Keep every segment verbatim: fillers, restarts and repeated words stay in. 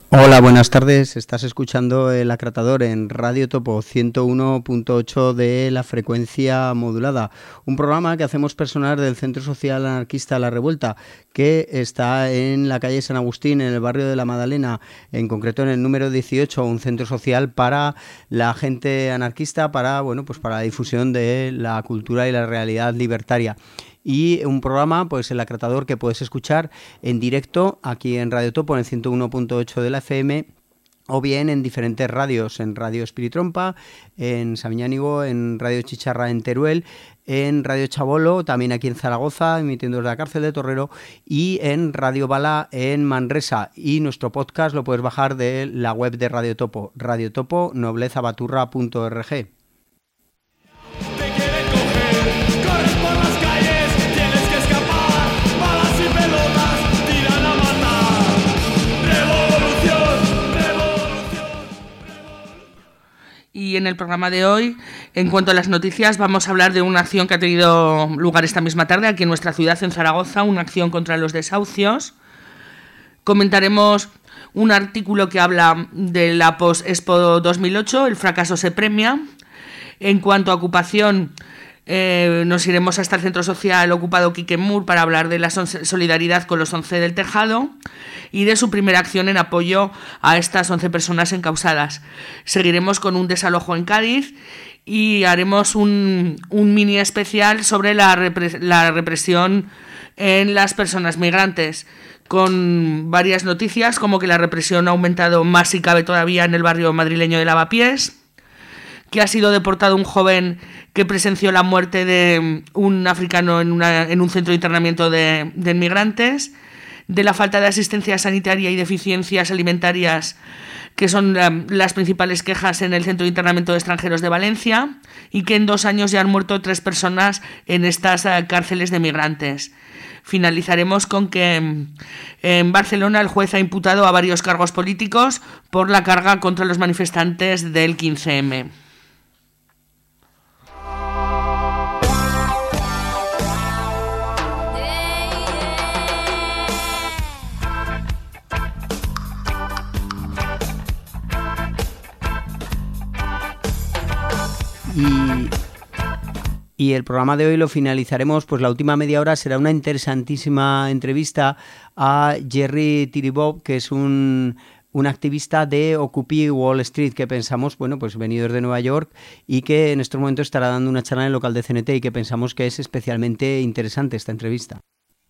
Hola, buenas tardes. Estás escuchando El Acratador en Radio Topo ciento uno punto ocho de la frecuencia modulada, un programa que hacemos personal del Centro Social Anarquista La Revuelta, que está en la calle San Agustín, en el barrio de La Madalena, en concreto en el número dieciocho, un centro social para la gente anarquista, para, bueno, pues para la difusión de la cultura y la realidad libertaria. Y un programa, pues El Acratador, que puedes escuchar en directo aquí en Radio Topo, en el ciento uno punto ocho de la F M, o bien en diferentes radios, en Radio Espiritrompa, en Samiñánigo, en Radio Chicharra en Teruel, en Radio Chabolo, también aquí en Zaragoza, emitiendo desde la cárcel de Torrero, y en Radio Bala en Manresa. Y nuestro podcast lo puedes bajar de la web de Radio Topo, radiotopo noblezabaturra punto org. Y en el programa de hoy, en cuanto a las noticias, vamos a hablar de una acción que ha tenido lugar esta misma tarde aquí en nuestra ciudad, en Zaragoza, una acción contra los desahucios. Comentaremos un artículo que habla de la Post-Expo dos mil ocho, el fracaso se premia. En cuanto a ocupación, eh, nos iremos hasta el Centro Social Ocupado Quique Mur para hablar de la solidaridad con los once del Tejado y de su primera acción en apoyo a estas once personas encausadas. Seguiremos con un desalojo en Cádiz y haremos un, un mini especial sobre la, repre- la represión en las personas migrantes, con varias noticias, como que la represión ha aumentado más si cabe todavía en el barrio madrileño de Lavapiés, que ha sido deportado un joven que presenció la muerte de un africano en, una, en un centro de internamiento de, de inmigrantes, de la falta de asistencia sanitaria y deficiencias alimentarias, que son um, las principales quejas en el centro de internamiento de extranjeros de Valencia, y que en dos años ya han muerto tres personas en estas uh, cárceles de migrantes. Finalizaremos con que en Barcelona el juez ha imputado a varios cargos políticos por la carga contra los manifestantes del quince eme. Y, y el programa de hoy lo finalizaremos, pues la última media hora será una interesantísima entrevista a Jerry Tiribov, que es un, un activista de Occupy Wall Street, que pensamos, bueno, pues venido desde Nueva York y que en estos momentos estará dando una charla en el local de C N T y que pensamos que es especialmente interesante esta entrevista.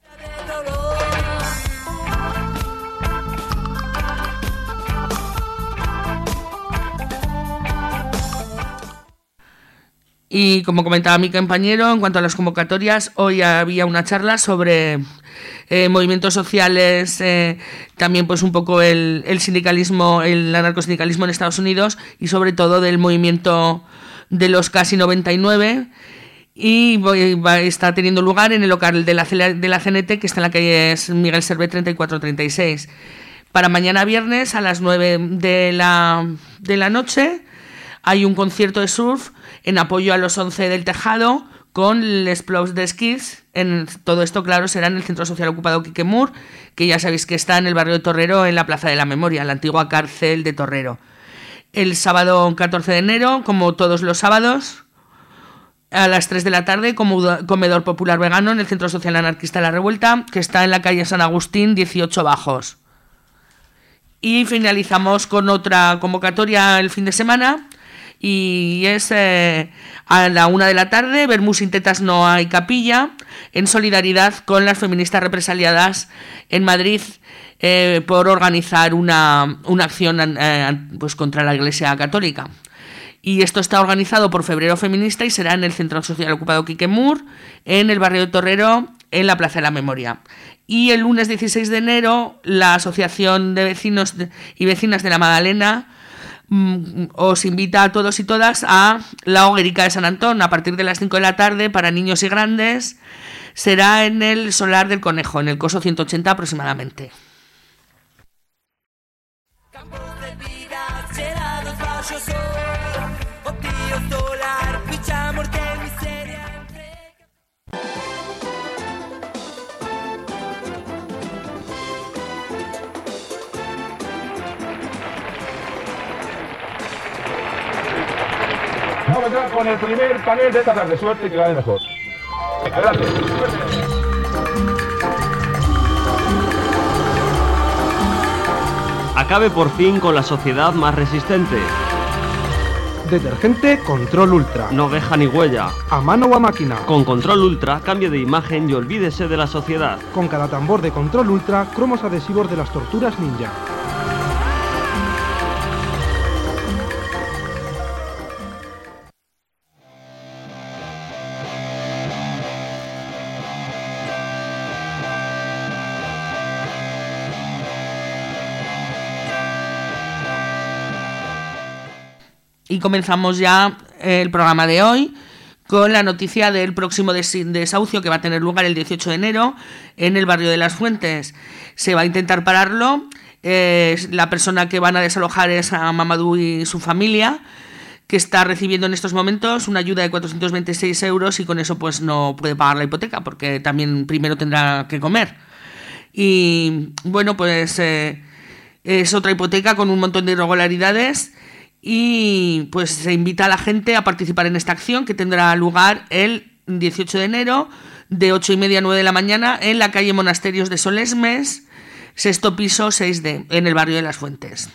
Y como comentaba mi compañero, en cuanto a las convocatorias, hoy había una charla sobre eh, movimientos sociales, eh, también pues un poco el, el sindicalismo, el anarcosindicalismo en Estados Unidos y sobre todo del movimiento de los casi noventa y nueve, y voy, va, está teniendo lugar en el local de la, de la C N T, que está en la calle Miguel Servet treinta y cuatro treinta y seis. Para mañana viernes a las nueve de la, de la noche hay un concierto de surf en apoyo a los once del Tejado con les Plows de Skis. En todo esto, claro, será en el Centro Social Ocupado Quique Mur, que ya sabéis que está en el barrio de Torrero, en la Plaza de la Memoria, la antigua cárcel de Torrero. El sábado catorce de enero, como todos los sábados, a las tres de la tarde, comedor popular vegano en el Centro Social Anarquista La Revuelta, que está en la calle San Agustín dieciocho Bajos. Y finalizamos con otra convocatoria el fin de semana, y es eh, a la una de la tarde, Vermú sin tetas no hay capilla, en solidaridad con las feministas represaliadas en Madrid eh, por organizar una, una acción eh, pues contra la Iglesia Católica. Y esto está organizado por Febrero Feminista y será en el Centro Social Ocupado Quique Mur, en el barrio de Torrero, en la Plaza de la Memoria. Y el lunes dieciséis de enero, la Asociación de Vecinos y Vecinas de la Madalena os invita a todos y todas a la Hoguerica de San Antón a partir de las cinco de la tarde para niños y grandes. Será en el Solar del Conejo, en el Coso ciento ochenta aproximadamente. Vamos a entrar con el primer panel de esta tarde. Suerte y que gane mejor. Venga, gracias. Acabe por fin con la sociedad más resistente. Detergente Control Ultra. No deja ni huella. A mano o a máquina. Con Control Ultra, cambie de imagen y olvídese de la sociedad. Con cada tambor de Control Ultra, cromos adhesivos de las torturas ninja. Y comenzamos ya el programa de hoy con la noticia del próximo desahucio que va a tener lugar el dieciocho de enero en el barrio de Las Fuentes. Se va a intentar pararlo. Eh, la persona que van a desalojar es a Mamadou y su familia, que está recibiendo en estos momentos una ayuda de cuatrocientos veintiséis euros y con eso pues no puede pagar la hipoteca porque también primero tendrá que comer. Y bueno, pues eh, es otra hipoteca con un montón de irregularidades. Y pues se invita a la gente a participar en esta acción que tendrá lugar el dieciocho de enero de ocho y media a nueve de la mañana en la calle Monasterios de Solesmes, sexto piso seis D, en el barrio de Las Fuentes.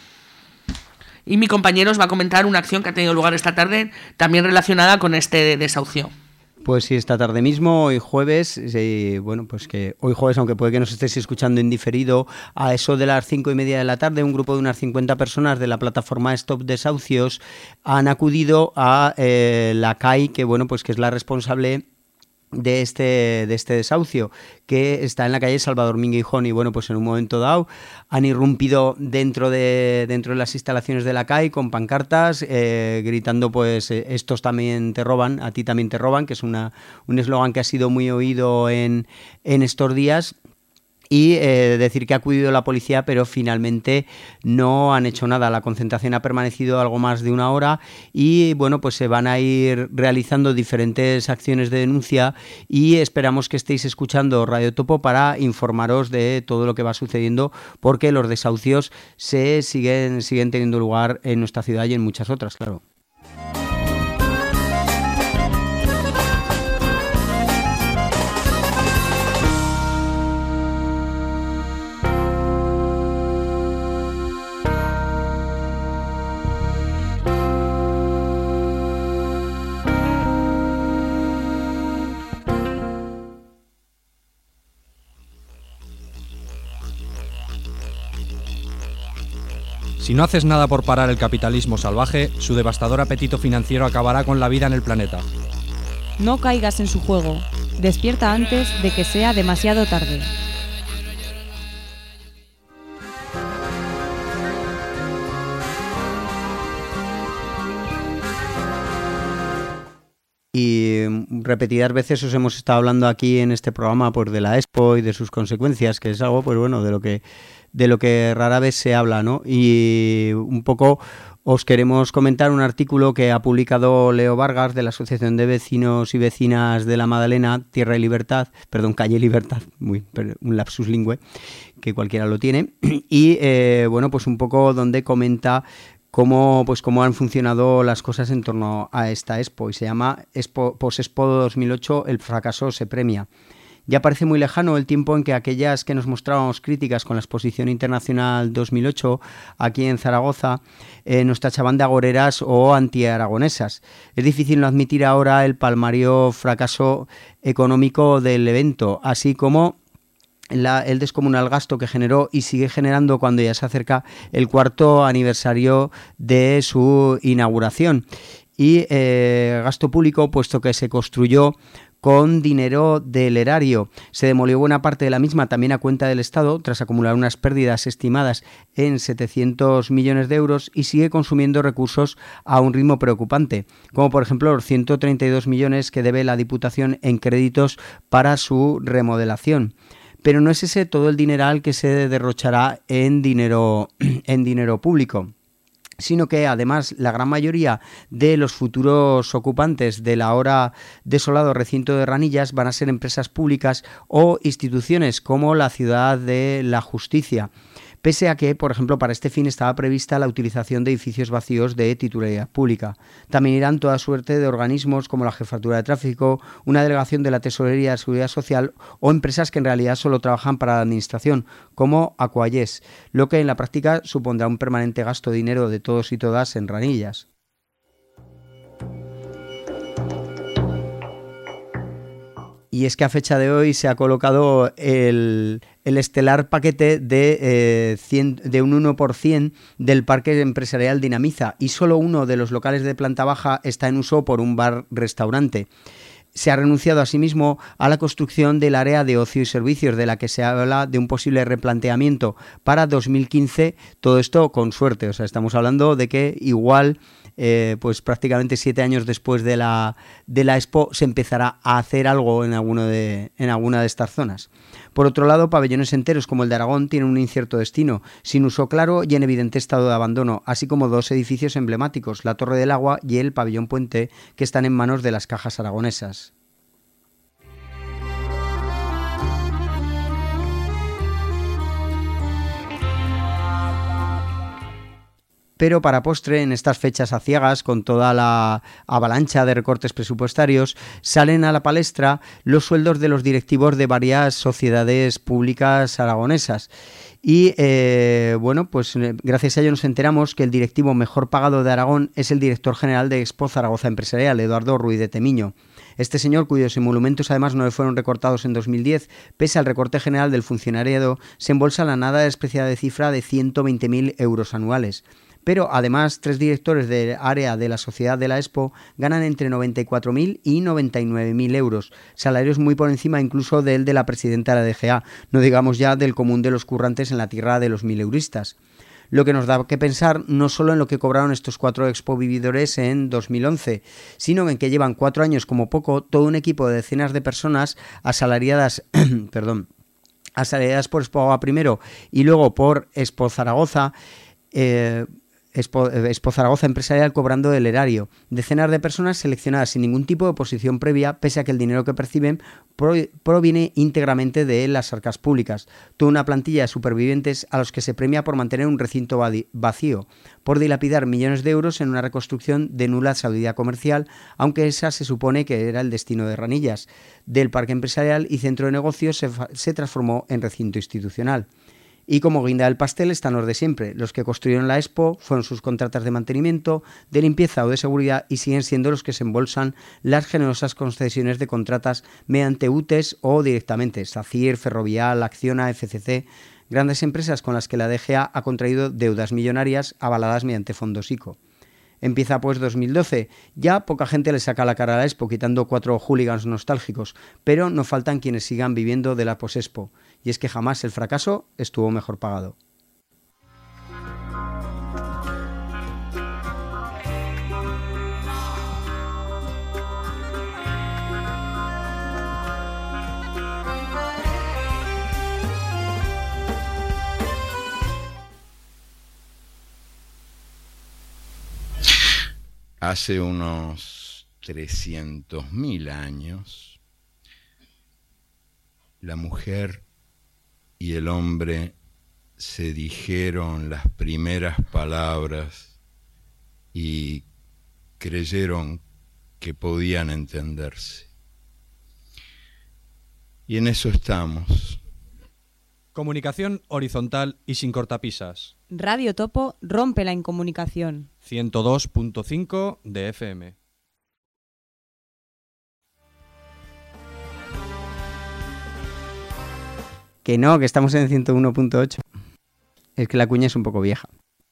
Y mi compañero os va a comentar una acción que ha tenido lugar esta tarde también relacionada con este desahucio. Pues sí, esta tarde mismo, hoy jueves, eh, bueno, pues que hoy jueves, aunque puede que nos estéis escuchando en diferido, a eso de las cinco y media de la tarde, un grupo de unas cincuenta personas de la plataforma Stop Desahucios han acudido a eh, la C A I, que bueno, pues que es la responsable de este de este desahucio, que está en la calle Salvador Mingo y Gijón, y bueno, pues en un momento dado han irrumpido dentro de dentro de las instalaciones de la C A I con pancartas eh, gritando pues eh, estos también te roban, a ti también te roban, que es una un eslogan que ha sido muy oído en, en estos días. Y eh, decir que ha acudido la policía, pero finalmente no han hecho nada. La concentración ha permanecido algo más de una hora y bueno, pues se van a ir realizando diferentes acciones de denuncia y esperamos que estéis escuchando Radio Topo para informaros de todo lo que va sucediendo, porque los desahucios se siguen, siguen teniendo lugar en nuestra ciudad y en muchas otras, claro. Si no haces nada por parar el capitalismo salvaje, su devastador apetito financiero acabará con la vida en el planeta. No caigas en su juego. Despierta antes de que sea demasiado tarde. Y repetidas veces os hemos estado hablando aquí en este programa pues, de la Expo y de sus consecuencias, que es algo pues bueno de lo que de lo que rara vez se habla, ¿no? Y un poco os queremos comentar un artículo que ha publicado Leo Vargas de la Asociación de Vecinos y Vecinas de la Madalena, Tierra y Libertad, perdón, Calle Libertad, muy, un lapsus lingüe, que cualquiera lo tiene, y eh, bueno, pues un poco donde comenta cómo, pues cómo han funcionado las cosas en torno a esta Expo, y se llama Expo, Post-Expo dos mil ocho, el fracaso se premia. Ya parece muy lejano el tiempo en que aquellas que nos mostrábamos críticas con la Exposición Internacional dos mil ocho aquí en Zaragoza eh, nos tachaban de agoreras o antiaragonesas. Es difícil no admitir ahora el palmario fracaso económico del evento, así como La, el descomunal gasto que generó y sigue generando cuando ya se acerca el cuarto aniversario de su inauguración. Y eh, gasto público, puesto que se construyó con dinero del erario. Se demolió buena parte de la misma también a cuenta del Estado, tras acumular unas pérdidas estimadas en setecientos millones de euros, y sigue consumiendo recursos a un ritmo preocupante, como por ejemplo los ciento treinta y dos millones que debe la Diputación en créditos para su remodelación. Pero no es ese todo el dineral que se derrochará en dinero, en dinero público, sino que además la gran mayoría de los futuros ocupantes del ahora desolado recinto de Ranillas van a ser empresas públicas o instituciones como la Ciudad de la Justicia. pese a que, por ejemplo, para este fin estaba prevista la utilización de edificios vacíos de titularidad pública. También irán toda suerte de organismos como la Jefatura de Tráfico, una delegación de la Tesorería de Seguridad Social o empresas que en realidad solo trabajan para la Administración, como Aquayes, lo que en la práctica supondrá un permanente gasto de dinero de todos y todas en ranillas. Y es que a fecha de hoy se ha colocado el, el estelar paquete de, eh, cien, de un uno por ciento del parque empresarial Dinamiza, y solo uno de los locales de planta baja está en uso por un bar-restaurante. Se ha renunciado asimismo a la construcción del área de ocio y servicios, de la que se habla de un posible replanteamiento para dos mil quince, todo esto con suerte. O sea, estamos hablando de que igual, eh, pues prácticamente siete años después de la, de la Expo, se empezará a hacer algo en, alguno de, en alguna de estas zonas. Por otro lado, pabellones enteros como el de Aragón tienen un incierto destino, sin uso claro y en evidente estado de abandono, así como dos edificios emblemáticos, la Torre del Agua y el Pabellón Puente, que están en manos de las cajas aragonesas. Pero para postre, en estas fechas aciagas, con toda la avalancha de recortes presupuestarios, salen a la palestra los sueldos de los directivos de varias sociedades públicas aragonesas. Y eh, bueno, pues gracias a ello nos enteramos que el directivo mejor pagado de Aragón es el director general de Expo Zaragoza Empresarial, Eduardo Ruiz de Temiño. Este señor, cuyos emolumentos además no le fueron recortados en dos mil diez, pese al recorte general del funcionariado, se embolsa la nada despreciada cifra de ciento veinte mil euros anuales. Pero además, tres directores del área de la sociedad de la Expo ganan entre noventa y cuatro mil y noventa y nueve mil euros, salarios muy por encima incluso del de la presidenta de la D G A, no digamos ya del común de los currantes en la tierra de los mileuristas. Lo que nos da que pensar no solo en lo que cobraron estos cuatro expo vividores en dos mil once, sino en que llevan cuatro años como poco todo un equipo de decenas de personas asalariadas, perdón, asalariadas por Expo primero y luego por Expo Zaragoza, eh, Expo, Expo Zaragoza Empresarial cobrando el erario. Decenas de personas seleccionadas sin ningún tipo de oposición previa, pese a que el dinero que perciben proviene íntegramente de las arcas públicas. Toda una plantilla de supervivientes a los que se premia por mantener un recinto vacío, por dilapidar millones de euros en una reconstrucción de nula salubridad comercial, aunque esa se supone que era el destino de Ranillas. Del parque empresarial y centro de negocios se, se transformó en recinto institucional. Y como guinda del pastel están los de siempre. Los que construyeron la Expo fueron sus contratas de mantenimiento, de limpieza o de seguridad y siguen siendo los que se embolsan las generosas concesiones de contratas mediante U T E S o directamente. SACIR, Ferrovial, Acciona, F C C, grandes empresas con las que la D G A ha contraído deudas millonarias avaladas mediante fondos ICO. Empieza pues dos mil doce, ya poca gente le saca la cara a la Expo, quitando cuatro hooligans nostálgicos, pero no faltan quienes sigan viviendo de la post-Expo, y es que jamás el fracaso estuvo mejor pagado. Hace unos trescientos mil años, la mujer y el hombre se dijeron las primeras palabras y creyeron que podían entenderse. Y en eso estamos. Comunicación horizontal y sin cortapisas. Radio Topo rompe la incomunicación. ciento dos punto cinco de F M. Que no, que estamos en ciento uno punto ocho. Es que la cuña es un poco vieja.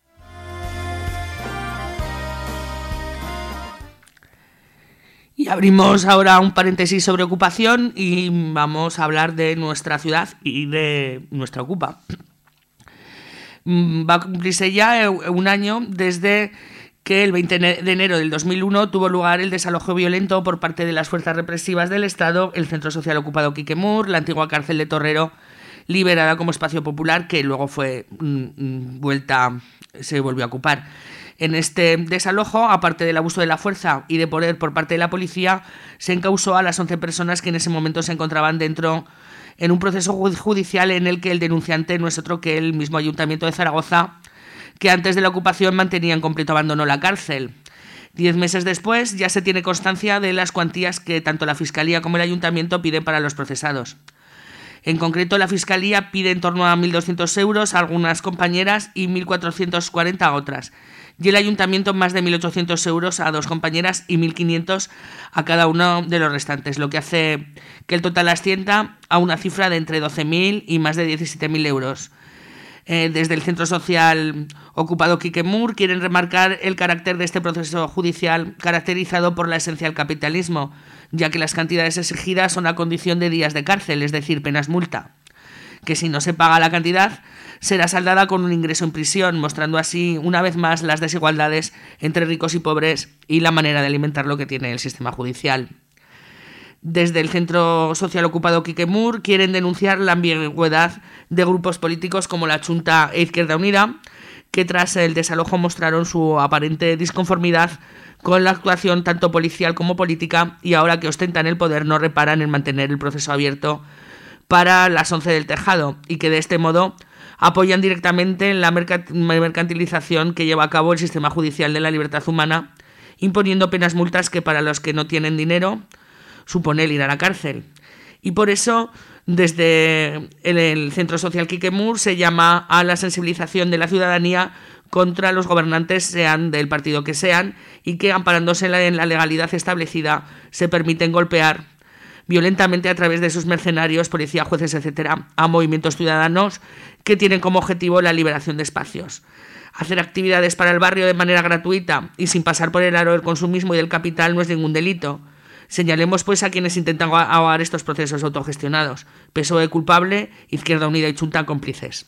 Y abrimos ahora un paréntesis sobre ocupación y vamos a hablar de nuestra ciudad y de nuestra Ocupa. Va a cumplirse ya un año desde que el veinte de enero del dos mil uno tuvo lugar el desalojo violento por parte de las fuerzas represivas del Estado, el centro social ocupado Quiquemur, la antigua cárcel de Torrero, liberada como espacio popular, que luego fue mm, vuelta, se volvió a ocupar. En este desalojo, aparte del abuso de la fuerza y de poder por parte de la policía, se encausó a las once personas que en ese momento se encontraban dentro en un proceso judicial en el que el denunciante no es otro que el mismo Ayuntamiento de Zaragoza, que antes de la ocupación mantenía en completo abandono la cárcel. Diez meses después ya se tiene constancia de las cuantías que tanto la Fiscalía como el Ayuntamiento piden para los procesados. En concreto, la Fiscalía pide en torno a mil doscientos euros a algunas compañeras y mil cuatrocientos cuarenta a otras, y el Ayuntamiento más de mil ochocientos euros a dos compañeras y mil quinientos a cada uno de los restantes, lo que hace que el total ascienda a una cifra de entre doce mil y más de diecisiete mil euros. Eh, desde el Centro Social Ocupado Quique Mur quieren remarcar el carácter de este proceso judicial caracterizado por la esencia del capitalismo, ya que las cantidades exigidas son a condición de días de cárcel, es decir, penas multa, que si no se paga la cantidad será saldada con un ingreso en prisión, mostrando así una vez más las desigualdades entre ricos y pobres y la manera de alimentar lo que tiene el sistema judicial. Desde el Centro Social Ocupado Quique Mur quieren denunciar la ambigüedad de grupos políticos como la Chunta e Izquierda Unida, que tras el desalojo mostraron su aparente disconformidad con la actuación tanto policial como política, y ahora que ostentan el poder no reparan en mantener el proceso abierto para las once del Tejado, y que de este modo apoyan directamente la mercantilización que lleva a cabo el sistema judicial de la libertad humana, imponiendo penas multas que para los que no tienen dinero supone el ir a la cárcel. Y por eso, desde el, el Centro Social Quique Mur se llama a la sensibilización de la ciudadanía contra los gobernantes, sean del partido que sean, y que, amparándose en la, en la legalidad establecida, se permiten golpear violentamente a través de sus mercenarios, policía, jueces, etcétera, a movimientos ciudadanos que tienen como objetivo la liberación de espacios. Hacer actividades para el barrio de manera gratuita y sin pasar por el aro del consumismo y del capital no es ningún delito. Señalemos pues a quienes intentan ahogar estos procesos autogestionados. P S O E culpable, Izquierda Unida y Chunta cómplices.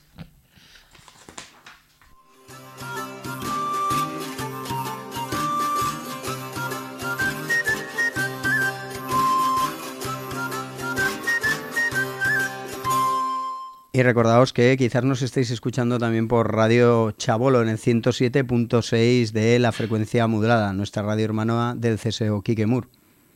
Y recordaos que quizás nos estéis escuchando también por Radio Chabolo en el ciento siete punto seis de la frecuencia modulada, nuestra radio hermana del C S O Quique Mur.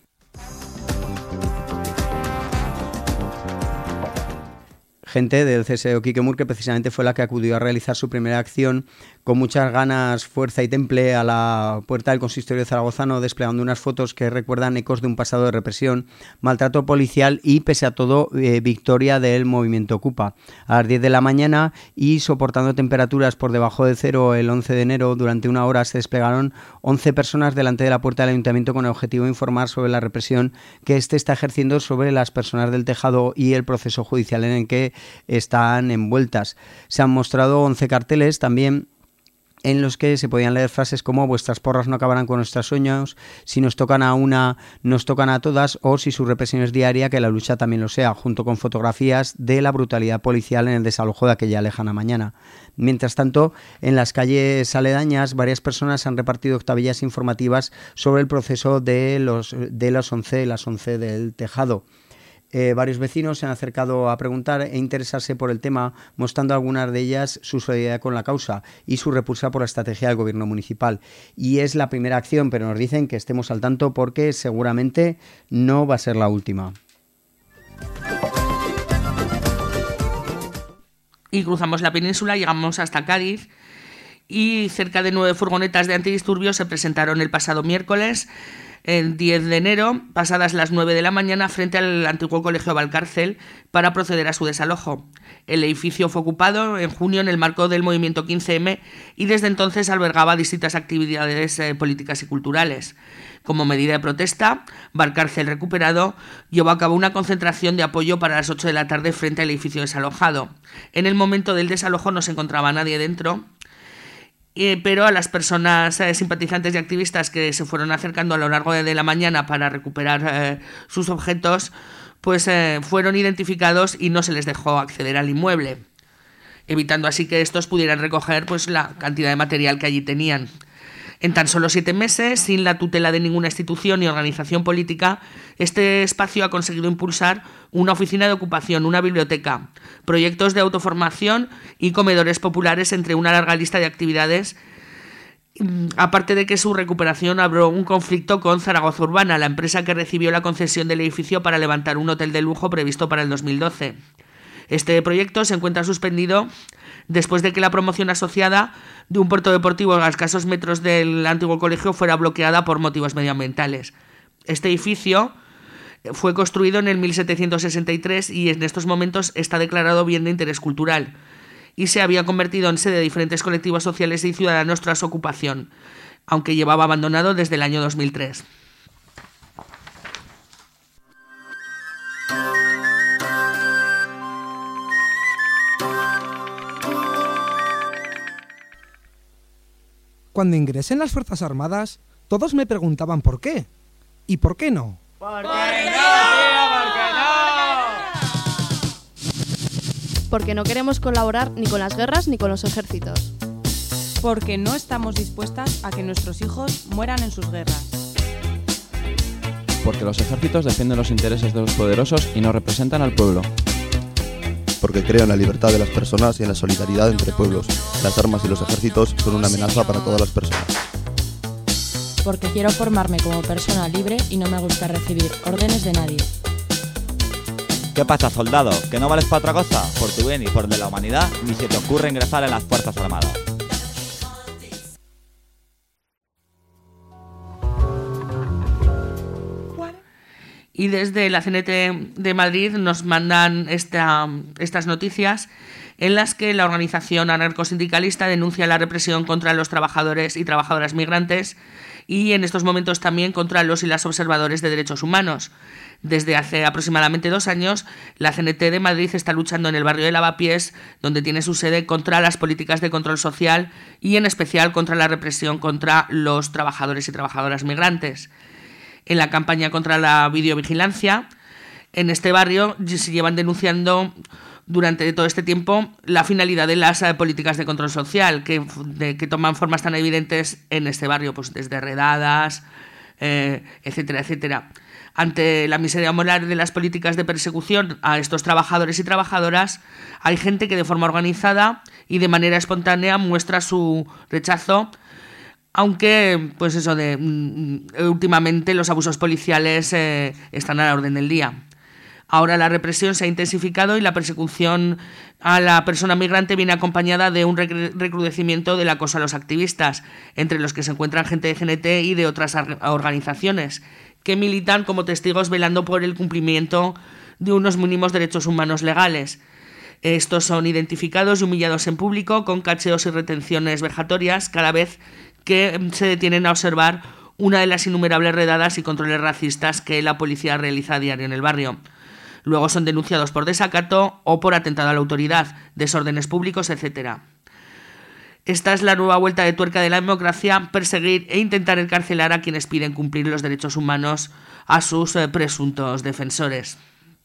Gente del C S O Quique Mur que precisamente fue la que acudió a realizar su primera acción con muchas ganas, fuerza y temple a la puerta del consistorio zaragozano, desplegando unas fotos que recuerdan ecos de un pasado de represión, maltrato policial y, pese a todo, eh, victoria del movimiento Ocupa. A las diez de la mañana y soportando temperaturas por debajo de cero el once de enero, durante una hora se desplegaron once personas delante de la puerta del ayuntamiento con el objetivo de informar sobre la represión que éste está ejerciendo sobre las personas del Tejado y el proceso judicial en el que están envueltas. Se han mostrado once carteles también en los que se podían leer frases como vuestras porras no acabarán con nuestros sueños, si nos tocan a una, nos tocan a todas, o si su represión es diaria, que la lucha también lo sea, junto con fotografías de la brutalidad policial en el desalojo de aquella lejana mañana. Mientras tanto, en las calles aledañas, varias personas han repartido octavillas informativas sobre el proceso de los, de los once, las once del Tejado. Eh, varios vecinos se han acercado a preguntar e interesarse por el tema, mostrando algunas de ellas su solidaridad con la causa y su repulsa por la estrategia del gobierno municipal. Y es la primera acción, pero nos dicen que estemos al tanto porque seguramente no va a ser la última. Y cruzamos la península, llegamos hasta Cádiz y cerca de nueve furgonetas de antidisturbios se presentaron el pasado miércoles, el diez de enero, pasadas las nueve de la mañana, frente al antiguo colegio Valcárcel para proceder a su desalojo. El edificio fue ocupado en junio en el marco del movimiento quince eme y desde entonces albergaba distintas actividades eh, políticas y culturales. Como medida de protesta, Valcárcel Recuperado llevó a cabo una concentración de apoyo para las ocho de la tarde frente al edificio desalojado. En el momento del desalojo no se encontraba nadie dentro, Eh, pero a las personas eh, simpatizantes y activistas que se fueron acercando a lo largo de, de la mañana para recuperar eh, sus objetos, pues eh, fueron identificados y no se les dejó acceder al inmueble, evitando así que estos pudieran recoger pues la cantidad de material que allí tenían. En tan solo siete meses, sin la tutela de ninguna institución ni organización política, este espacio ha conseguido impulsar una oficina de ocupación, una biblioteca, proyectos de autoformación y comedores populares, entre una larga lista de actividades Aparte de que su recuperación abrió un conflicto con Zaragoza Urbana, la empresa que recibió la concesión del edificio para levantar un hotel de lujo previsto para el dos mil doce. Este proyecto se encuentra suspendido después de que la promoción asociada de un puerto deportivo a escasos metros del antiguo colegio fuera bloqueada por motivos medioambientales. Este edificio fue construido en el mil setecientos sesenta y tres y en estos momentos está declarado bien de interés cultural y se había convertido en sede de diferentes colectivos sociales y ciudadanos tras su ocupación, aunque llevaba abandonado desde el año dos mil tres. Cuando ingresé en las Fuerzas Armadas, todos me preguntaban por qué. ¿Y por qué no? ¿Por qué no, tío? ¿Por qué no? Porque no queremos colaborar ni con las guerras ni con los ejércitos. Porque no estamos dispuestas a que nuestros hijos mueran en sus guerras. Porque los ejércitos defienden los intereses de los poderosos y no representan al pueblo. Porque creo en la libertad de las personas y en la solidaridad entre pueblos. Las armas y los ejércitos son una amenaza para todas las personas. Porque quiero formarme como persona libre y no me gusta recibir órdenes de nadie. ¿Qué pasa, soldado? ¿Que no vales para otra cosa? Por tu bien y por el de la humanidad, ni se te ocurre ingresar en las Fuerzas Armadas. Y desde la C N T de Madrid nos mandan esta, estas noticias en las que la organización anarcosindicalista denuncia la represión contra los trabajadores y trabajadoras migrantes y en estos momentos también contra los y las observadores de derechos humanos. Desde hace aproximadamente dos años, la C N T de Madrid está luchando en el barrio de Lavapiés, donde tiene su sede, contra las políticas de control social y en especial contra la represión contra los trabajadores y trabajadoras migrantes. En la campaña contra la videovigilancia, en este barrio se llevan denunciando durante todo este tiempo la finalidad de las eh, políticas de control social que, de, que toman formas tan evidentes en este barrio, pues desde redadas, eh, etcétera, etcétera. Ante la miseria moral de las políticas de persecución a estos trabajadores y trabajadoras, hay gente que de forma organizada y de manera espontánea muestra su rechazo, aunque, pues eso, de mm, últimamente los abusos policiales eh, están a la orden del día. Ahora la represión se ha intensificado y la persecución a la persona migrante viene acompañada de un recrudecimiento del acoso a los activistas, entre los que se encuentran gente de C N T y de otras organizaciones, que militan como testigos velando por el cumplimiento de unos mínimos derechos humanos legales. Estos son identificados y humillados en público con cacheos y retenciones vejatorias cada vez que se detienen a observar una de las innumerables redadas y controles racistas que la policía realiza a diario en el barrio. Luego son denunciados por desacato o por atentado a la autoridad, desórdenes públicos, etcétera. Esta es la nueva vuelta de tuerca de la democracia: perseguir e intentar encarcelar a quienes piden cumplir los derechos humanos a sus eh, presuntos defensores.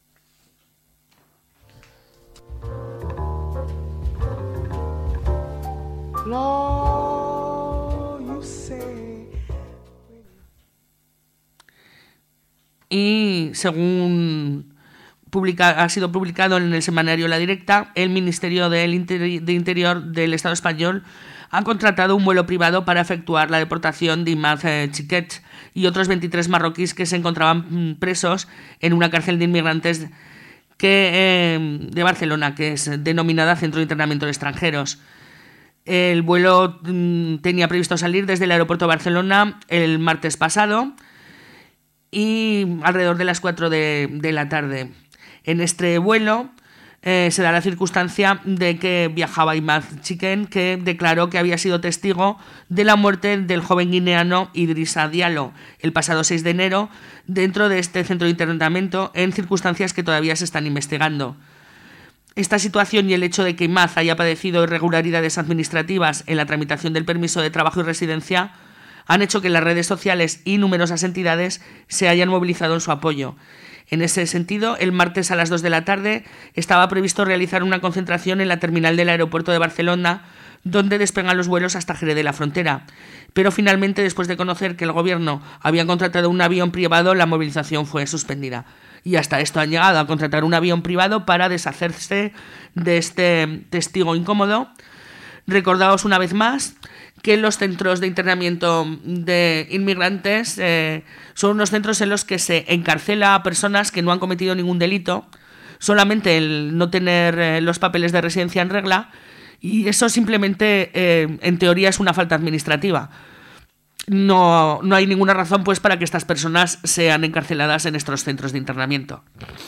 Y según publica, ha sido publicado en el semanario La Directa, el Ministerio del Interi- de Interior del Estado español ha contratado un vuelo privado para efectuar la deportación de Imad eh, Chiquet y otros veintitrés marroquíes que se encontraban presos en una cárcel de inmigrantes que, eh, de Barcelona, que es denominada Centro de Internamiento de Extranjeros. El vuelo mm, tenía previsto salir desde el aeropuerto de Barcelona el martes pasado y alrededor de las cuatro de, de la tarde. En este vuelo eh, se da la circunstancia de que viajaba Imad Chiquen, que declaró que había sido testigo de la muerte del joven guineano Idrissa Diallo el pasado seis de enero dentro de este centro de internamiento, en circunstancias que todavía se están investigando. Esta situación y el hecho de que Imad haya padecido irregularidades administrativas en la tramitación del permiso de trabajo y residencia han hecho que las redes sociales y numerosas entidades se hayan movilizado en su apoyo. En ese sentido, el martes a las dos de la tarde estaba previsto realizar una concentración en la terminal del aeropuerto de Barcelona, donde despegan los vuelos hasta Jerez de la Frontera. Pero finalmente, después de conocer que el gobierno había contratado un avión privado, la movilización fue suspendida. Y hasta esto han llegado a contratar un avión privado para deshacerse de este testigo incómodo. Recordaos una vez más que los centros de internamiento de inmigrantes eh, son unos centros en los que se encarcela a personas que no han cometido ningún delito, solamente el no tener eh, los papeles de residencia en regla, y eso simplemente, eh, en teoría, es una falta administrativa. No, no hay ninguna razón, pues, para que estas personas sean encarceladas en estos centros de internamiento.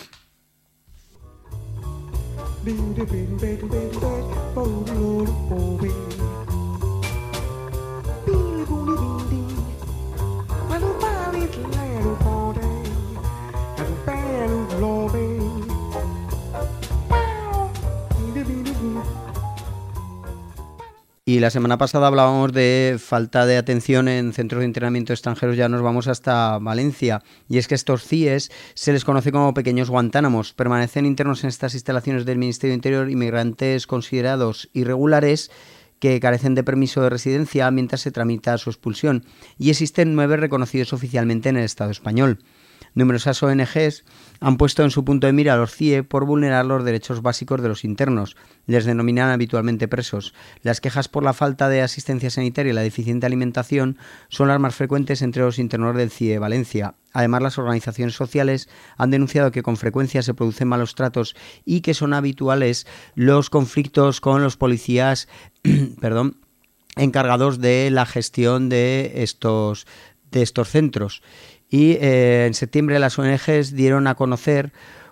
Y la semana pasada hablábamos de falta de atención en centros de internamiento extranjeros, ya nos vamos hasta Valencia. Y es que estos C I Es se les conoce como pequeños Guantánamos. Permanecen internos en estas instalaciones del Ministerio de Interior inmigrantes considerados irregulares que carecen de permiso de residencia mientras se tramita su expulsión. Y existen nueve reconocidos oficialmente en el Estado español. Numerosas O N Ges han puesto en su punto de mira a los C I E por vulnerar los derechos básicos de los internos. Les denominan habitualmente presos. Las quejas por la falta de asistencia sanitaria y la deficiente alimentación son las más frecuentes entre los internos del C I E Valencia. Además, las organizaciones sociales han denunciado que con frecuencia se producen malos tratos y que son habituales los conflictos con los policías perdón, encargados de la gestión de estos, de estos centros. Y eh, en septiembre las O N Ges dieron a conocer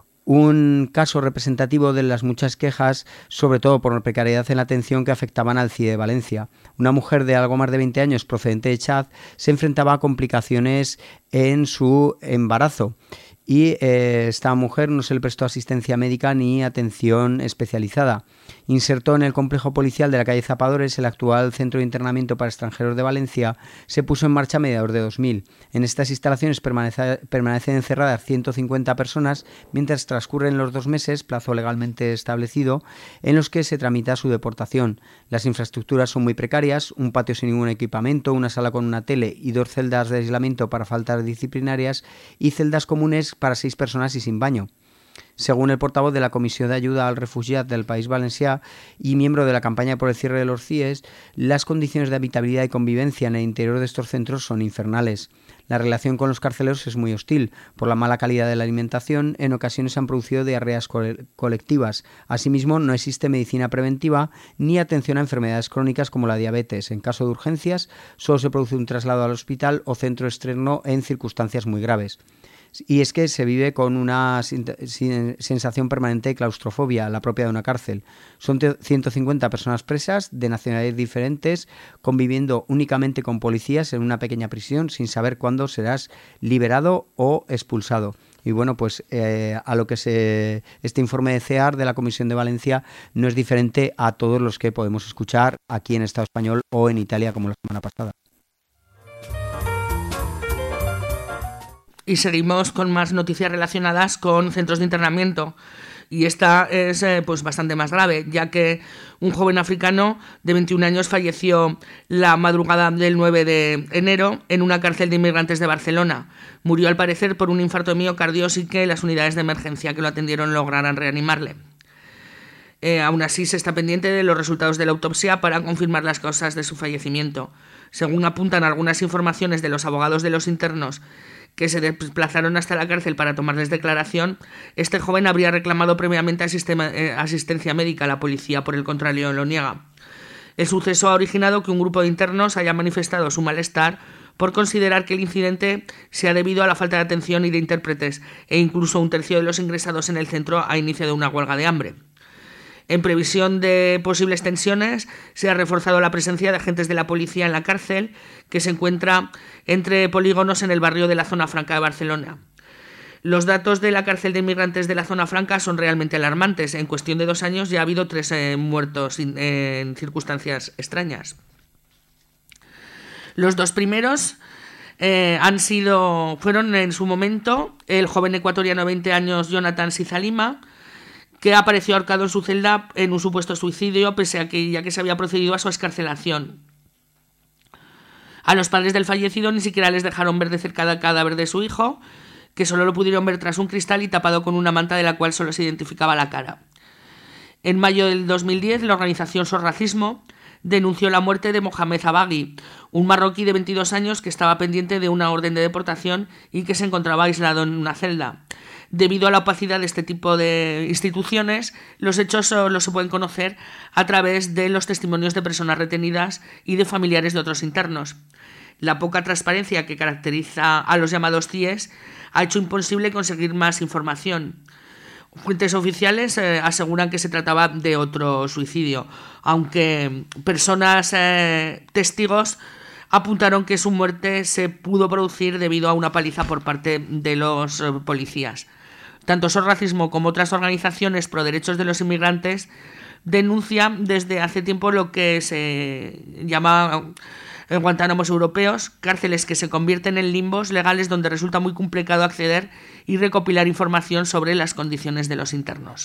un caso representativo de las muchas quejas, sobre todo por la precariedad en la atención que afectaban al C I E de Valencia. Una mujer de algo más de veinte años procedente de Chad se enfrentaba a complicaciones en su embarazo y eh, esta mujer no se le prestó asistencia médica ni atención especializada. Insertó en el complejo policial de la calle Zapadores, el actual centro de internamiento para extranjeros de Valencia, se puso en marcha a mediados de dos mil. En estas instalaciones permanece, permanecen encerradas ciento cincuenta personas mientras transcurren los dos meses, plazo legalmente establecido, en los que se tramita su deportación. Las infraestructuras son muy precarias, un patio sin ningún equipamiento, una sala con una tele y dos celdas de aislamiento para faltas disciplinarias y celdas comunes para seis personas y sin baño. Según el portavoz de la Comisión de Ayuda al Refugiat del País Valencià y miembro de la campaña por el cierre de los C I Es, las condiciones de habitabilidad y convivencia en el interior de estos centros son infernales. La relación con los carceleros es muy hostil. Por la mala calidad de la alimentación, en ocasiones se han producido diarreas co- colectivas. Asimismo, no existe medicina preventiva ni atención a enfermedades crónicas como la diabetes. En caso de urgencias, solo se produce un traslado al hospital o centro externo en circunstancias muy graves. Y es que se vive con una sensación permanente de claustrofobia, la propia de una cárcel. Son ciento cincuenta personas presas de nacionalidades diferentes, conviviendo únicamente con policías en una pequeña prisión sin saber cuándo serás liberado o expulsado. Y bueno, pues eh, a lo que se este informe de C E A R de la Comisión de Valencia no es diferente a todos los que podemos escuchar aquí en Estado español o en Italia como la semana pasada. Y seguimos con más noticias relacionadas con centros de internamiento. Y esta es eh, pues bastante más grave, ya que un joven africano de veintiún años falleció la madrugada del nueve de enero en una cárcel de inmigrantes de Barcelona. Murió al parecer por un infarto de miocardio sin que las unidades de emergencia que lo atendieron lograran reanimarle. Eh, aún así se está pendiente de los resultados de la autopsia para confirmar las causas de su fallecimiento. Según apuntan algunas informaciones de los abogados de los internos que se desplazaron hasta la cárcel para tomarles declaración, este joven habría reclamado previamente asistema, eh, asistencia médica a la policía, por el contrario lo niega. El suceso ha originado que un grupo de internos haya manifestado su malestar por considerar que el incidente se ha debido a la falta de atención y de intérpretes, e incluso un tercio de los ingresados en el centro ha iniciado una huelga de hambre. En previsión de posibles tensiones, se ha reforzado la presencia de agentes de la policía en la cárcel, que se encuentra entre polígonos en el barrio de la Zona Franca de Barcelona. Los datos de la cárcel de inmigrantes de la Zona Franca son realmente alarmantes. En cuestión de dos años ya ha habido tres eh, muertos in, eh, en circunstancias extrañas. Los dos primeros eh, han sido, fueron en su momento el joven ecuatoriano de veinte años Jonathan Sizalima, que apareció ahorcado en su celda en un supuesto suicidio, pese a que ya que se había procedido a su excarcelación. A los padres del fallecido ni siquiera les dejaron ver de cerca el cadáver de su hijo, que solo lo pudieron ver tras un cristal y tapado con una manta de la cual solo se identificaba la cara. En mayo del dos mil diez, la organización SOS Racismo denunció la muerte de Mohamed Abaghi, un marroquí de veintidós años que estaba pendiente de una orden de deportación y que se encontraba aislado en una celda. Debido a la opacidad de este tipo de instituciones, los hechos solo se pueden conocer a través de los testimonios de personas retenidas y de familiares de otros internos. La poca transparencia que caracteriza a los llamados C I E S ha hecho imposible conseguir más información. Fuentes oficiales eh, aseguran que se trataba de otro suicidio, aunque personas eh, testigos apuntaron que su muerte se pudo producir debido a una paliza por parte de los eh, policías. Tanto Sos Racismo como otras organizaciones pro derechos de los inmigrantes denuncian desde hace tiempo lo que se llama eh, Guantánamos europeos, cárceles que se convierten en limbos legales donde resulta muy complicado acceder y recopilar información sobre las condiciones de los internos.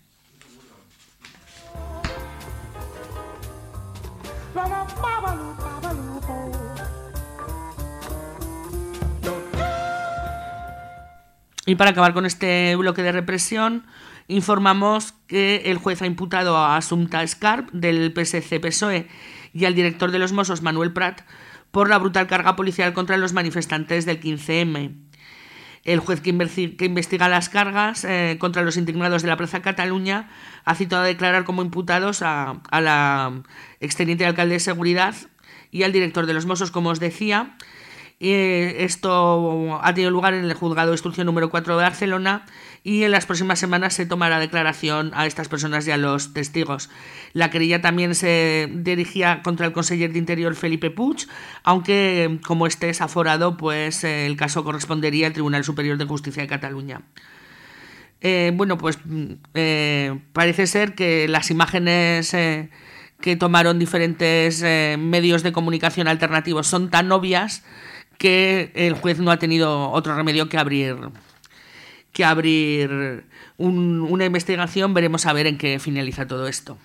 Y para acabar con este bloque de represión, informamos que el juez ha imputado a Assumpta Escarp, del P S C P S O E, y al director de los Mossos, Manuel Prat, por la brutal carga policial contra los manifestantes del quince eme. El juez que, investi- que investiga las cargas eh, contra los indignados de la Plaza Cataluña ha citado a declarar como imputados a, a la exteniente alcalde de Seguridad y al director de los Mossos, como os decía. Eh, esto ha tenido lugar en el juzgado de instrucción número cuatro de Barcelona y en las próximas semanas se tomará declaración a estas personas y a los testigos. La querella también se dirigía contra el conseller de Interior Felipe Puig, aunque como este es aforado, pues eh, el caso correspondería al Tribunal Superior de Justicia de Cataluña. Eh, bueno, pues eh, parece ser que las imágenes eh, que tomaron diferentes eh, medios de comunicación alternativos son tan obvias que el juez no ha tenido otro remedio que abrir que abrir un, una investigación. Veremos a ver en qué finaliza todo esto.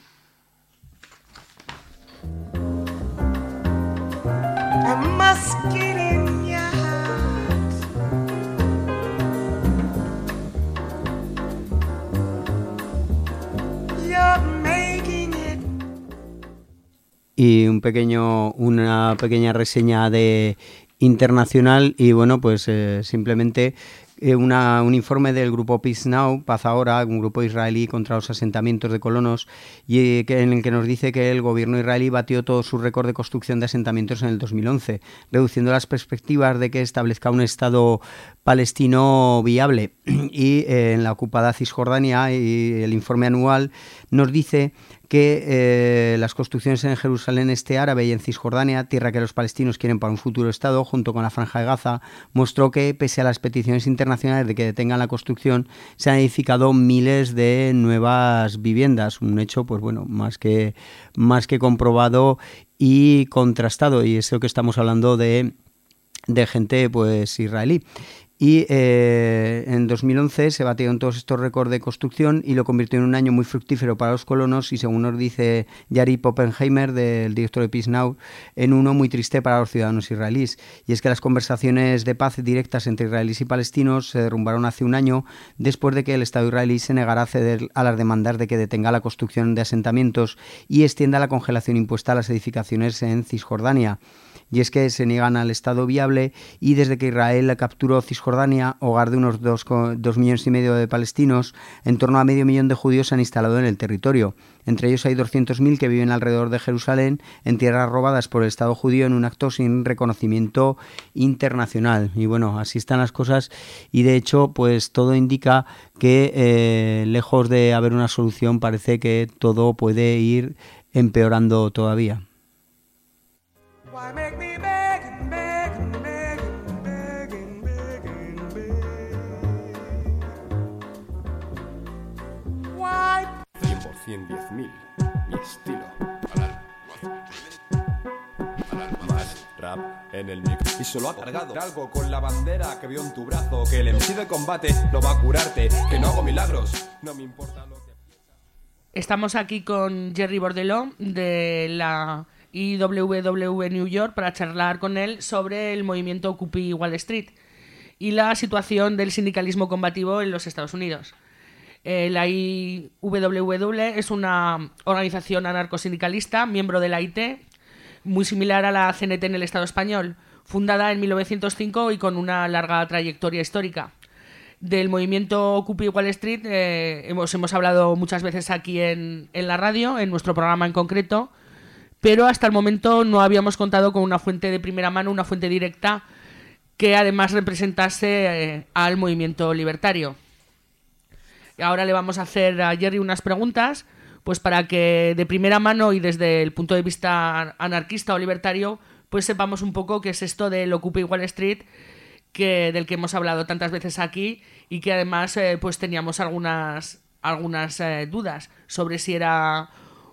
Y un pequeño, una pequeña reseña de internacional y bueno, pues eh, simplemente eh, una, un informe del grupo Peace Now, Paz Ahora, un grupo israelí contra los asentamientos de colonos, y eh, que, en el que nos dice que el gobierno israelí batió todo su récord de construcción de asentamientos en el dos mil once, reduciendo las perspectivas de que establezca un Estado palestino viable. Y eh, en la ocupada Cisjordania, y el informe anual nos dice que eh, las construcciones en Jerusalén Este árabe y en Cisjordania, tierra que los palestinos quieren para un futuro Estado, junto con la Franja de Gaza, mostró que, pese a las peticiones internacionales de que detengan la construcción, se han edificado miles de nuevas viviendas. Un hecho, pues bueno, más que, más que comprobado y contrastado. Y es lo que estamos hablando de, de gente pues israelí. Y eh, en dos mil once se batieron todos estos récords de construcción y lo convirtió en un año muy fructífero para los colonos y, según nos dice Yari Poppenheimer, del director de Peace Now, en uno muy triste para los ciudadanos israelíes. Y es que las conversaciones de paz directas entre israelíes y palestinos se derrumbaron hace un año después de que el Estado israelí se negara a ceder a las demandas de que detenga la construcción de asentamientos y extienda la congelación impuesta a las edificaciones en Cisjordania. Y es que se niegan al Estado viable y desde que Israel capturó Cisjordania, hogar de unos dos, dos millones y medio de palestinos, en torno a medio millón de judíos se han instalado en el territorio. Entre ellos hay doscientos mil que viven alrededor de Jerusalén, en tierras robadas por el Estado judío en un acto sin reconocimiento internacional. Y bueno, así están las cosas y de hecho pues todo indica que eh, lejos de haber una solución parece que todo puede ir empeorando todavía. Why make me begging, begging, begging, begging, begging, begging? Why? cien por ciento diez mil, mi estilo. Más rap en el micro. Y solo ha cargado algo con la bandera que veo en tu brazo. Que el M C de combate no va a curarte. Que no hago milagros, no me importa lo que... Estamos aquí con Jerry Bordeló de la I W W New York para charlar con él sobre el movimiento Occupy Wall Street y la situación del sindicalismo combativo en los Estados Unidos. Eh, la I W W es una organización anarcosindicalista, miembro de la I T, muy similar a la C N T en el Estado español, fundada en mil novecientos cinco y con una larga trayectoria histórica. Del movimiento Occupy Wall Street eh, hemos, hemos hablado muchas veces aquí en, en la radio, en nuestro programa en concreto, pero hasta el momento no habíamos contado con una fuente de primera mano, una fuente directa que además representase eh, al movimiento libertario. Ahora le vamos a hacer a Jerry unas preguntas, pues para que de primera mano y desde el punto de vista anarquista o libertario, pues sepamos un poco qué es esto del Occupy Wall Street, que del que hemos hablado tantas veces aquí y que además eh, pues teníamos algunas algunas eh, dudas sobre si era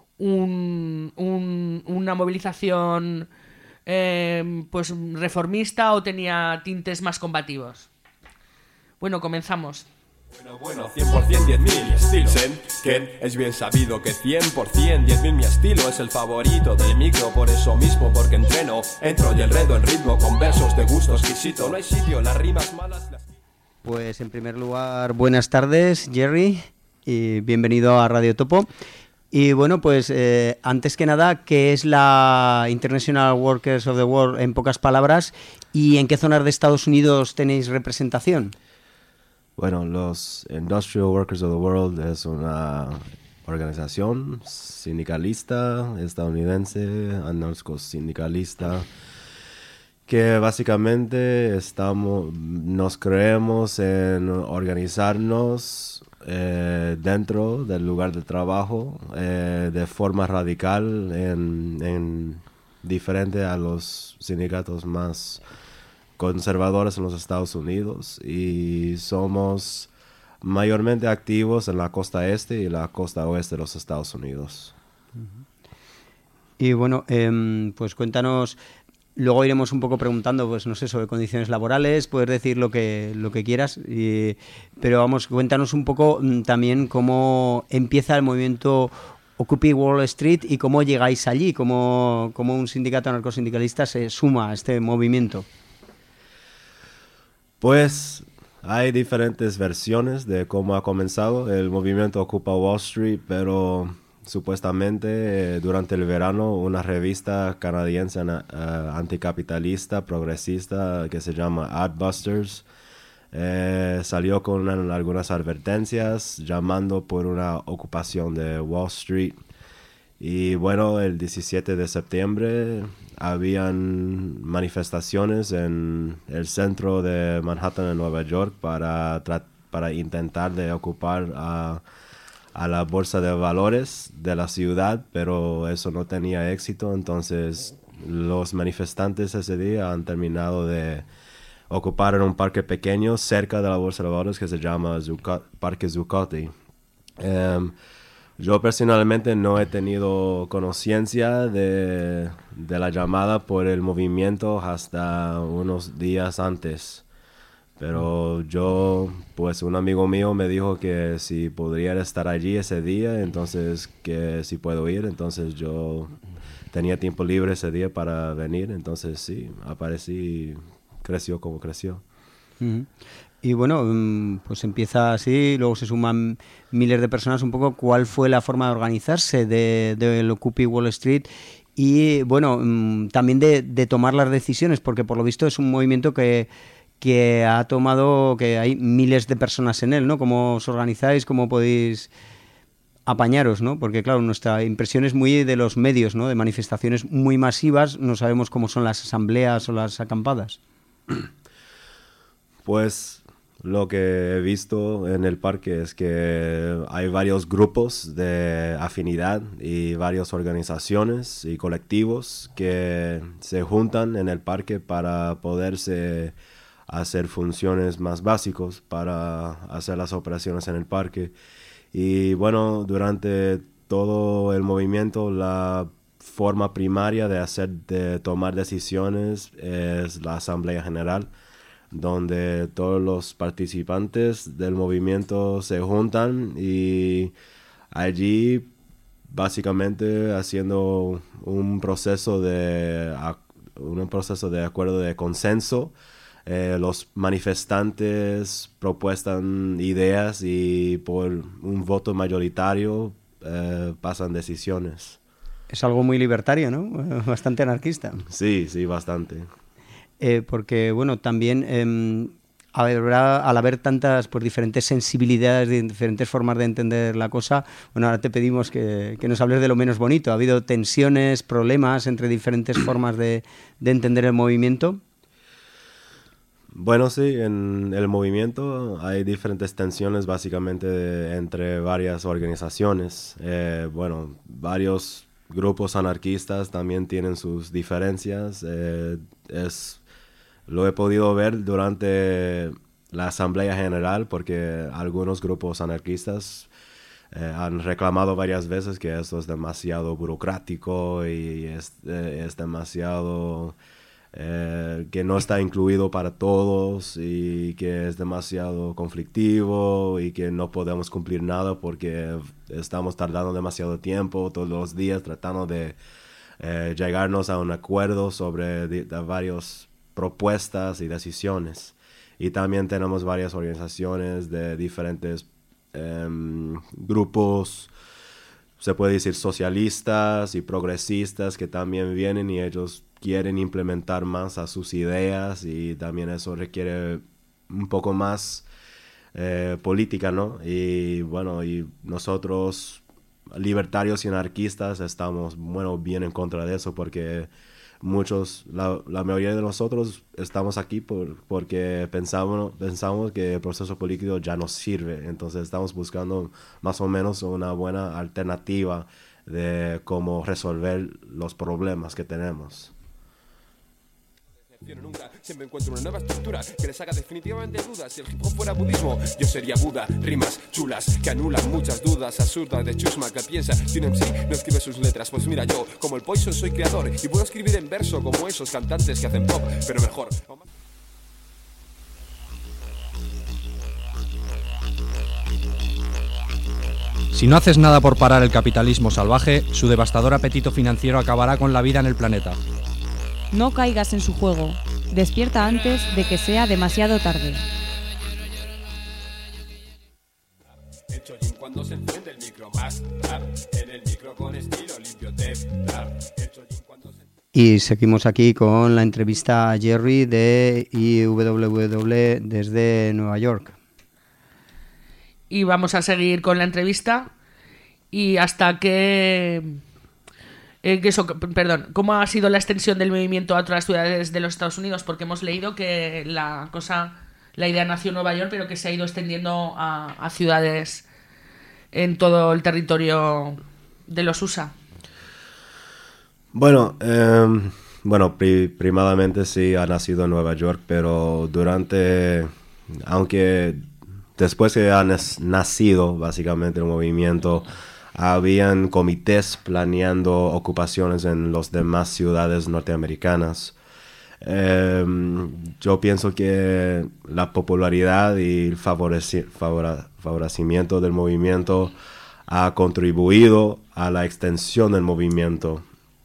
un, un, una movilización eh, pues reformista o tenía tintes más combativos. Bueno, comenzamos. Bueno, bueno, cien por ciento diez mil mi estilo. Sen, Ken, es bien sabido que cien por ciento diez mil mi estilo es el favorito del micro. Por eso mismo, porque entreno, entro y enredo en ritmo con versos de gusto exquisito. No hay sitio, las rimas malas las... Pues en primer lugar, buenas tardes, Jerry, y bienvenido a Radio Topo. Y bueno, pues eh, antes que nada, ¿qué es la International Workers of the World en pocas palabras? ¿Y en qué zonas de Estados Unidos tenéis representación? Bueno, los Industrial Workers of the World es una organización sindicalista estadounidense, anarcosindicalista, que básicamente estamos, nos creemos en organizarnos eh, dentro del lugar de trabajo eh, de forma radical, en, en diferente a los sindicatos más conservadores en los Estados Unidos, y somos mayormente activos en la costa este y la costa oeste de los Estados Unidos. Y bueno, eh, pues cuéntanos, luego iremos un poco preguntando, pues no sé, sobre condiciones laborales, puedes decir lo que lo que quieras, y, pero vamos, cuéntanos un poco también cómo empieza el movimiento Occupy Wall Street y cómo llegáis allí, cómo, cómo un sindicato anarcosindicalista se suma a este movimiento. Pues hay diferentes versiones de cómo ha comenzado el movimiento Occupy Wall Street, pero supuestamente eh, durante el verano una revista canadiense uh, anticapitalista, progresista, que se llama Adbusters, eh, salió con una, algunas advertencias llamando por una ocupación de Wall Street. Y bueno, el diecisiete de septiembre habían manifestaciones en el centro de Manhattan, en Nueva York, para, para intentar de ocupar a, a la bolsa de valores de la ciudad, pero eso no tenía éxito. Entonces los manifestantes ese día han terminado de ocupar en un parque pequeño cerca de la bolsa de valores que se llama Zuccotti, Parque Zuccotti. Um, Yo personalmente no he tenido conociencia de, de la llamada por el movimiento hasta unos días antes. Pero yo, pues un amigo mío me dijo que si podría estar allí ese día, entonces que si puedo ir. Entonces yo tenía tiempo libre ese día para venir. Entonces sí, aparecí y creció como creció. Uh-huh. Y bueno, pues empieza así, luego se suman miles de personas. Un poco, ¿cuál fue la forma de organizarse de, de Occupy Wall Street? Y bueno, también de, de tomar las decisiones, porque por lo visto es un movimiento que, que ha tomado, que hay miles de personas en él, ¿no? ¿Cómo os organizáis? ¿Cómo podéis apañaros, ¿no? Porque claro, nuestra impresión es muy de los medios, ¿no? De manifestaciones muy masivas, no sabemos cómo son las asambleas o las acampadas. Pues lo que he visto en el parque es que hay varios grupos de afinidad y varias organizaciones y colectivos que se juntan en el parque para poderse hacer funciones más básicas para hacer las operaciones en el parque. Y bueno, durante todo el movimiento, la forma primaria de hacer, de tomar decisiones es la Asamblea General, donde todos los participantes del movimiento se juntan y allí básicamente haciendo un proceso de un proceso de acuerdo de consenso eh, los manifestantes propuestan ideas y por un voto mayoritario eh, pasan decisiones. Es algo muy libertario, ¿no? Bastante anarquista. Sí, sí, bastante. Eh, porque, bueno, también eh, habrá, al haber tantas pues, diferentes sensibilidades, diferentes formas de entender la cosa, bueno, ahora te pedimos que, que nos hables de lo menos bonito. ¿Ha habido tensiones, problemas entre diferentes formas de, de entender el movimiento? Bueno, sí, en el movimiento hay diferentes tensiones básicamente de, entre varias organizaciones. Eh, bueno, varios grupos anarquistas también tienen sus diferencias. Eh, es, lo he podido ver durante la Asamblea General porque algunos grupos anarquistas eh, han reclamado varias veces que esto es demasiado burocrático y es, eh, es demasiado... Eh, que no está incluido para todos y que es demasiado conflictivo y que no podemos cumplir nada porque estamos tardando demasiado tiempo todos los días tratando de eh, llegarnos a un acuerdo sobre de, de varias propuestas y decisiones. Y también tenemos varias organizaciones de diferentes eh, grupos, se puede decir socialistas y progresistas, que también vienen y ellos quieren implementar más a sus ideas y también eso requiere un poco más eh, política, ¿no? Y bueno, y nosotros libertarios y anarquistas estamos, bueno, bien en contra de eso porque muchos, la, la mayoría de nosotros estamos aquí por, porque pensamos, pensamos que el proceso político ya no sirve, entonces estamos buscando más o menos una buena alternativa de cómo resolver los problemas que tenemos. Nunca, siempre encuentro una nueva estructura que les haga definitivamente dudas. Si el hip hop fuera budismo, yo sería Buda. Rimas chulas que anulan muchas dudas absurdas de chusma que piensa si un M C no escribe sus letras. Pues mira, yo, como el Poison, soy creador y puedo escribir en verso como esos cantantes que hacen pop, pero mejor. Si no haces nada por parar el capitalismo salvaje, su devastador apetito financiero acabará con la vida en el planeta. No caigas en su juego. Despierta antes de que sea demasiado tarde. Cuando se enciende el micro más rap, en el micro con estilo limpio de rap. Y seguimos aquí con la entrevista a Jerry de I W W desde Nueva York. Y vamos a seguir con la entrevista y hasta que... Eh, que eso, perdón, ¿cómo ha sido la extensión del movimiento a otras ciudades de los Estados Unidos? Porque hemos leído que la cosa, la idea nació en Nueva York, pero que se ha ido extendiendo a, a ciudades en todo el territorio de los U S A. Bueno, eh, bueno, pri- primadamente sí ha nacido en Nueva York, pero durante, aunque después que ha nacido básicamente el movimiento, habían comités planeando ocupaciones en las demás ciudades norteamericanas. Eh, yo pienso que la popularidad y el favoreci- favora- favorecimiento del movimiento ha contribuido a la extensión del movimiento.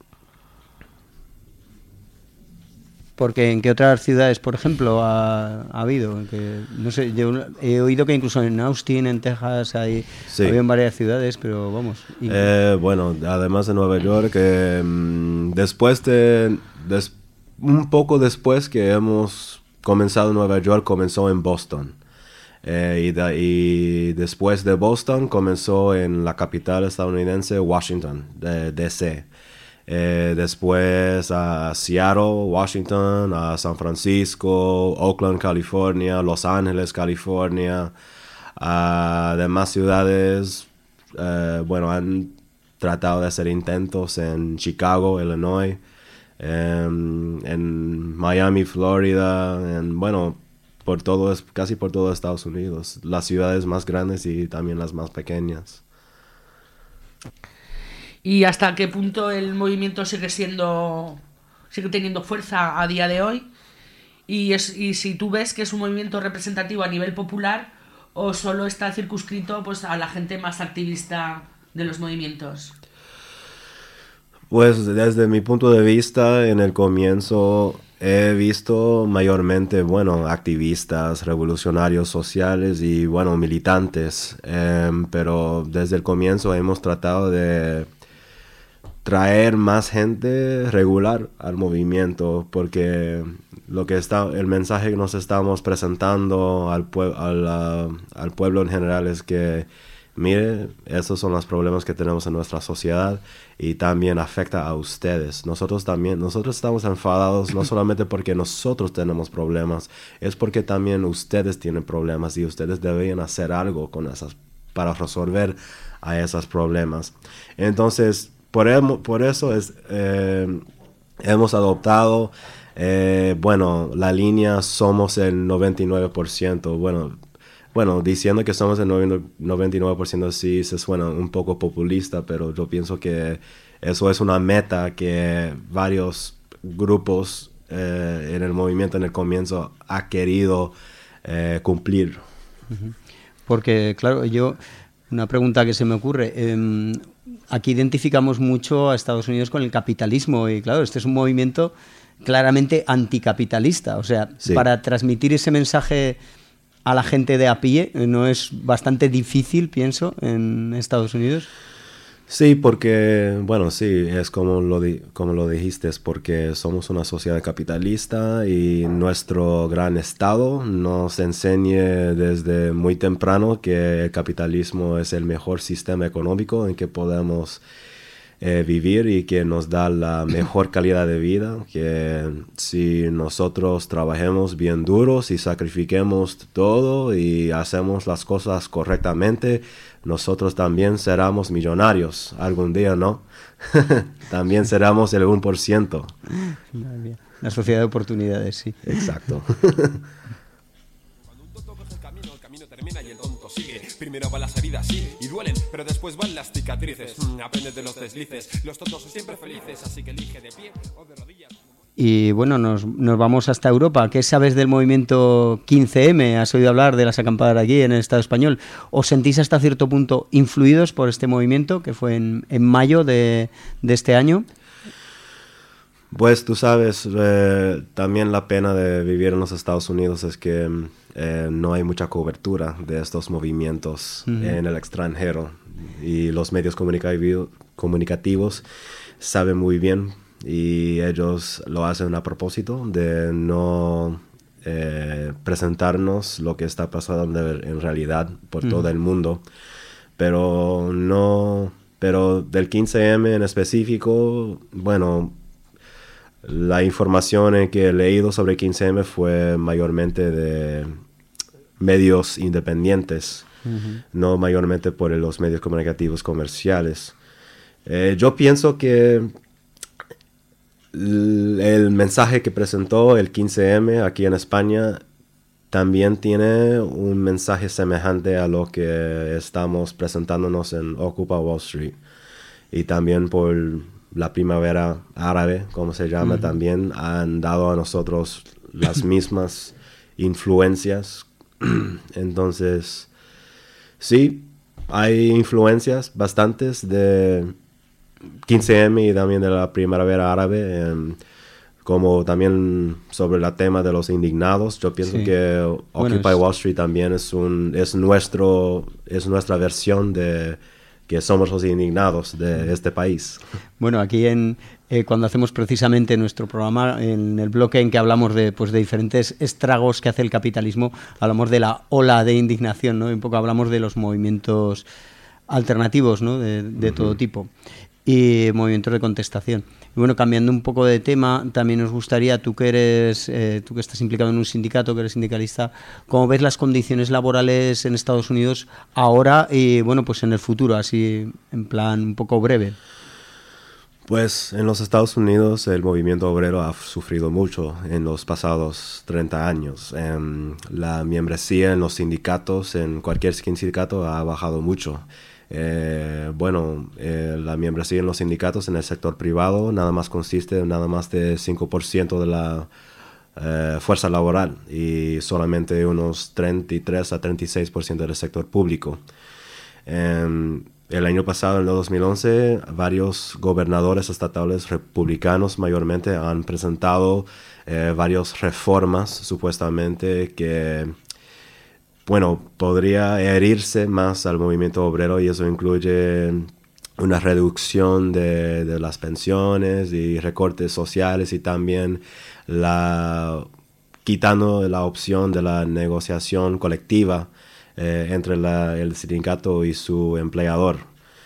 Porque ¿en qué otras ciudades, por ejemplo, ha, ha habido? Que, no sé, yo he oído que incluso en Austin, en Texas, hay, sí. había en varias ciudades, pero vamos. Y... Eh, bueno, además de Nueva York, eh, después de, des, un poco después que hemos comenzado en Nueva York, comenzó en Boston. Eh, y, de, y después de Boston comenzó en la capital estadounidense, Washington, de, D C Eh, después a Seattle, Washington, a San Francisco, Oakland, California, Los Ángeles, California, a demás ciudades. Eh, bueno, han tratado de hacer intentos en Chicago, Illinois, en, en Miami, Florida, en, bueno, por todo, casi por todo Estados Unidos, las ciudades más grandes y también las más pequeñas. ¿Y hasta qué punto el movimiento sigue siendo, sigue teniendo fuerza a día de hoy? Y, es, y si tú ves que es un movimiento representativo a nivel popular o solo está circunscrito pues, a la gente más activista de los movimientos. Pues desde mi punto de vista, en el comienzo he visto mayormente, bueno, activistas, revolucionarios sociales y, bueno, militantes, eh, pero desde el comienzo hemos tratado de traer más gente regular al movimiento, porque lo que está, el mensaje que nos estamos presentando al, pue a la, al pueblo en general es que, mire, esos son los problemas que tenemos en nuestra sociedad y también afecta a ustedes. Nosotros también, nosotros estamos enfadados no solamente porque nosotros tenemos problemas, es porque también ustedes tienen problemas y ustedes deberían hacer algo con esas, para resolver a esos problemas. Entonces, por, el, por eso es, eh, hemos adoptado, eh, bueno, la línea somos el noventa y nueve por ciento, bueno, Bueno, diciendo que somos el noventa y nueve por ciento sí se suena un poco populista, pero yo pienso que eso es una meta que varios grupos eh, en el movimiento en el comienzo ha querido eh, cumplir. Porque, claro, yo, una pregunta que se me ocurre, eh, aquí identificamos mucho a Estados Unidos con el capitalismo y, claro, este es un movimiento claramente anticapitalista, o sea, sí. Para transmitir ese mensaje a la gente de a pie, ¿no es bastante difícil, pienso, en Estados Unidos? Sí, porque, bueno, sí, es como lo, di como lo dijiste, es porque somos una sociedad capitalista y nuestro gran Estado nos enseña desde muy temprano que el capitalismo es el mejor sistema económico en que podemos Eh, vivir y que nos da la mejor calidad de vida, que si nosotros trabajemos bien duros y sacrifiquemos todo y hacemos las cosas correctamente, nosotros también seremos millonarios algún día, ¿no? También seremos el uno por ciento. La sociedad de oportunidades, sí. Exacto. Primero van las heridas, sí, y duelen, pero después van las cicatrices. Mm, aprende de los deslices, los tontos son siempre felices, así que elige de pie o de rodillas. Y bueno, nos, nos vamos hasta Europa. ¿Qué sabes del movimiento quince eme? ¿Has oído hablar de las acampadas aquí en el Estado español? ¿Os sentís hasta cierto punto influidos por este movimiento que fue en, en mayo de, de este año? Pues tú sabes, eh, también la pena de vivir en los Estados Unidos es que eh, no hay mucha cobertura de estos movimientos uh-huh. en el extranjero y los medios comunicativos, comunicativos saben muy bien y ellos lo hacen a propósito de no eh, presentarnos lo que está pasando en realidad por uh-huh. todo el mundo, pero no, pero del quince eme en específico, bueno, la información que he leído sobre quince eme fue mayormente de medios independientes, uh-huh. no mayormente por los medios comunicativos comerciales. Eh, yo pienso que el mensaje que presentó el quince eme aquí en España también tiene un mensaje semejante a lo que estamos presentándonos en Occupy Wall Street. Y también por la primavera árabe, como se llama, uh-huh. también han dado a nosotros las mismas influencias. Entonces, sí, hay influencias bastantes de quince eme y también de la primavera árabe, eh, como también sobre el tema de los indignados. Yo pienso sí. que Occupy bueno, Wall Street también es, un, es, nuestro, es nuestra versión de que somos los indignados de este país. Bueno, aquí en eh, cuando hacemos precisamente nuestro programa, en el bloque en que hablamos de, pues, de diferentes estragos que hace el capitalismo, hablamos de la ola de indignación, ¿no? Y un poco hablamos de los movimientos alternativos, ¿no? De, de uh-huh. todo tipo. Y movimientos de contestación. Y bueno, cambiando un poco de tema, también nos gustaría, tú que eres, eh, tú que estás implicado en un sindicato, que eres sindicalista, ¿cómo ves las condiciones laborales en Estados Unidos ahora y bueno, pues en el futuro, así en plan un poco breve? Pues en los Estados Unidos el movimiento obrero ha sufrido mucho en los pasados treinta años. Eh, la membresía en los sindicatos, en cualquier sindicato, ha bajado mucho. Eh, bueno, eh, la membresía en los sindicatos en el sector privado nada más consiste en nada más de cinco por ciento de la eh, fuerza laboral y solamente unos treinta y tres a treinta y seis por ciento del sector público. Eh, el año pasado, en el dos mil once, varios gobernadores estatales republicanos mayormente han presentado eh, varias reformas supuestamente que, bueno, podría herirse más al movimiento obrero, y eso incluye una reducción de, de las pensiones y recortes sociales, y también la, quitando la opción de la negociación colectiva eh, entre la, el sindicato y su empleador.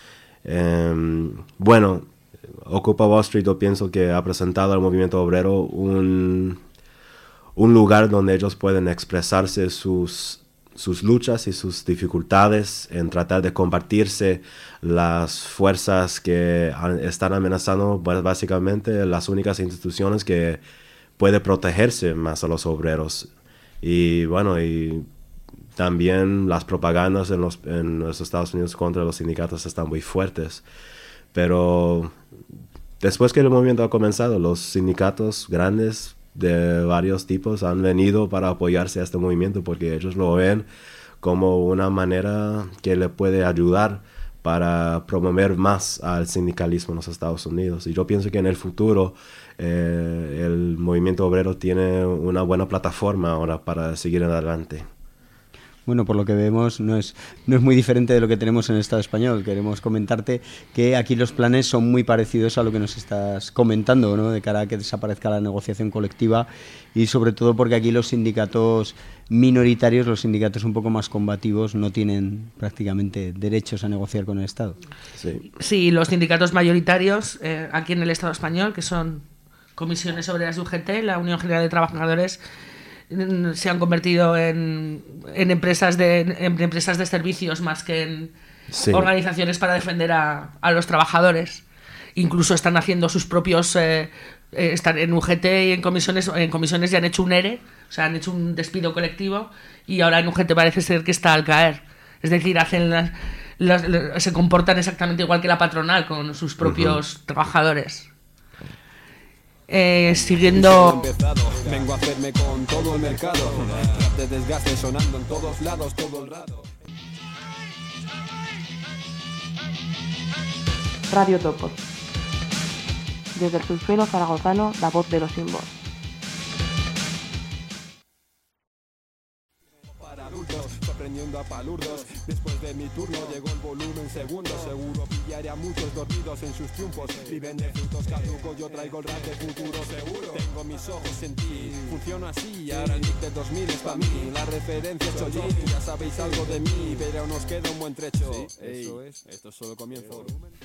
Eh, bueno, Ocupa Wall Street, yo pienso que ha presentado al movimiento obrero un, un lugar donde ellos pueden expresarse sus, sus luchas y sus dificultades, en tratar de compartirse las fuerzas que están amenazando, pues, básicamente las únicas instituciones que pueden protegerse más a los obreros. Y bueno, y también las propagandas en los, en los Estados Unidos contra los sindicatos están muy fuertes. Pero después que el movimiento ha comenzado, los sindicatos grandes de varios tipos han venido para apoyarse a este movimiento, porque ellos lo ven como una manera que le puede ayudar para promover más al sindicalismo en los Estados Unidos. Y yo pienso que en el futuro eh, el movimiento obrero tiene una buena plataforma ahora para seguir adelante. Bueno, por lo que vemos no es, no es muy diferente de lo que tenemos en el Estado español. Queremos comentarte que aquí los planes son muy parecidos a lo que nos estás comentando, ¿no? De cara a que desaparezca la negociación colectiva, y sobre todo porque aquí los sindicatos minoritarios, los sindicatos un poco más combativos, no tienen prácticamente derechos a negociar con el Estado. Sí, sí, los sindicatos mayoritarios eh, aquí en el Estado español, que son Comisiones Obreras de U G T, la Unión General de Trabajadores, se han convertido en, en, empresas, de, en empresas de servicios más que en sí. organizaciones para defender a, a los trabajadores. Incluso están haciendo sus propios... Eh, eh, están en U G T y en comisiones, en comisiones ya han hecho un E R E, o sea, han hecho un despido colectivo, y ahora en U G T parece ser que está al caer. Es decir, hacen las, las, las, se comportan exactamente igual que la patronal con sus propios uh-huh. trabajadores. Eh, siguiendo... Vengo a hacerme con todo el mercado. De desgaste sonando en todos lados todo el rato. Radio Topo. Desde el subsuelo zaragozano, la voz de los sin voz. Sorprendiendo a palurdos. Después de mi turno llegó el volumen segundo. Seguro pillaré a muchos dormidos en sus triunfos. Viven de frutos caducos, yo traigo el rap de futuro seguro. Tengo mis ojos en ti, funciona así. Ahora el nick de dos mil es pa' mí. La referencia es Chollín, ya sabéis algo de mí, pero nos queda un buen trecho. Sí, eso es, esto es solo comienzo.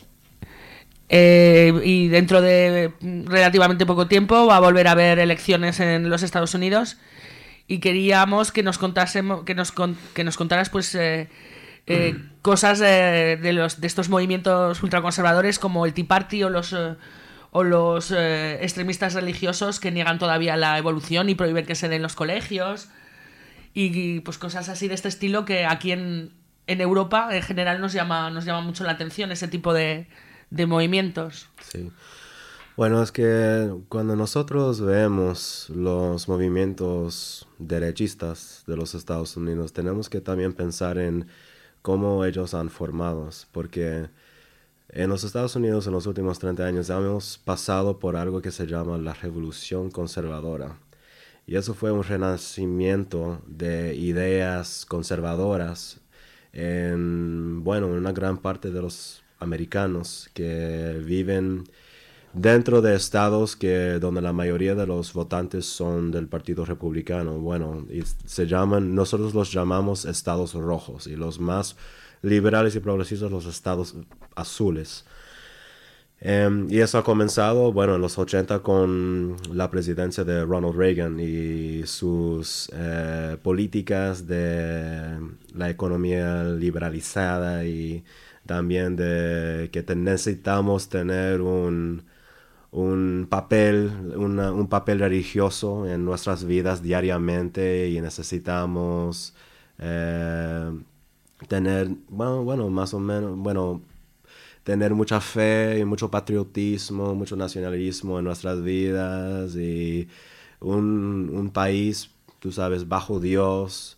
Eh, y dentro de relativamente poco tiempo va a volver a haber elecciones en los Estados Unidos, y queríamos que nos contásemos, que nos con, que nos contaras pues eh, eh, mm. cosas eh, de los de estos movimientos ultraconservadores como el Tea Party o los eh, o los eh, extremistas religiosos que niegan todavía la evolución y prohíben que se den en los colegios, y, y pues cosas así de este estilo que aquí en, en Europa en general nos llama nos llama mucho la atención, ese tipo de de movimientos. Sí. Bueno, es que cuando nosotros vemos los movimientos derechistas de los Estados Unidos, tenemos que también pensar en cómo ellos han formado, porque en los Estados Unidos en los últimos treinta años hemos pasado por algo que se llama la Revolución Conservadora. Y eso fue un renacimiento de ideas conservadoras en, bueno, en una gran parte de los americanos que viven dentro de estados que donde la mayoría de los votantes son del Partido Republicano. Bueno, y se llaman, nosotros los llamamos estados rojos, y los más liberales y progresistas los estados azules. Um, y eso ha comenzado, bueno, en los ochenta con la presidencia de Ronald Reagan y sus eh, políticas de la economía liberalizada, y también de que te necesitamos tener un, un papel, una, un papel religioso en nuestras vidas diariamente, y necesitamos eh, tener, bueno, bueno, más o menos, bueno, tener mucha fe y mucho patriotismo, mucho nacionalismo en nuestras vidas, y un, un país, tú sabes, bajo Dios.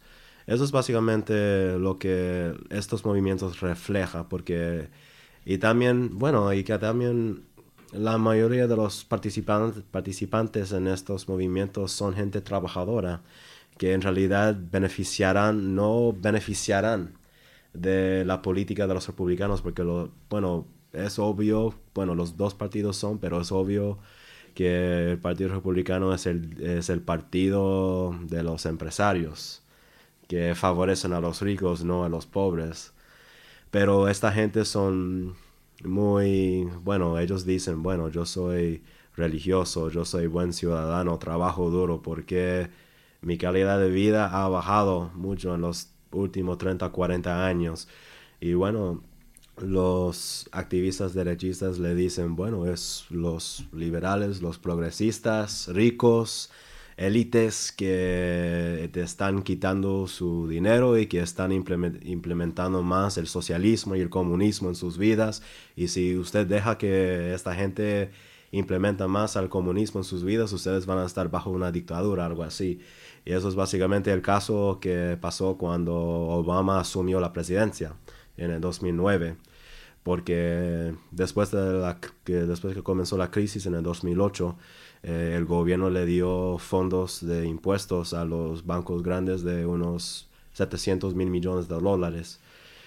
eso es básicamente lo que estos movimientos reflejan, porque, y también, bueno, y que también la mayoría de los participantes, participantes en estos movimientos son gente trabajadora, que en realidad beneficiarán, no beneficiarán de la política de los republicanos, porque, lo, bueno, es obvio, bueno, los dos partidos son, pero es obvio que el Partido Republicano es el, es el partido de los empresarios, que favorecen a los ricos, no a los pobres. Pero esta gente son muy, bueno, ellos dicen, bueno, yo soy religioso, yo soy buen ciudadano, trabajo duro, porque mi calidad de vida ha bajado mucho en los últimos treinta, cuarenta años. Y bueno, los activistas derechistas le dicen, bueno, es los liberales, los progresistas, ricos, élites que te están quitando su dinero y que están implementando más el socialismo y el comunismo en sus vidas. Y si usted deja que esta gente implementa más al comunismo en sus vidas, ustedes van a estar bajo una dictadura, algo así. Y eso es básicamente el caso que pasó cuando Obama asumió la presidencia en el dos mil nueve, porque después de la, que después que comenzó la crisis en el dos mil ocho, eh, el gobierno le dio fondos de impuestos a los bancos grandes de unos setecientos mil millones de dólares.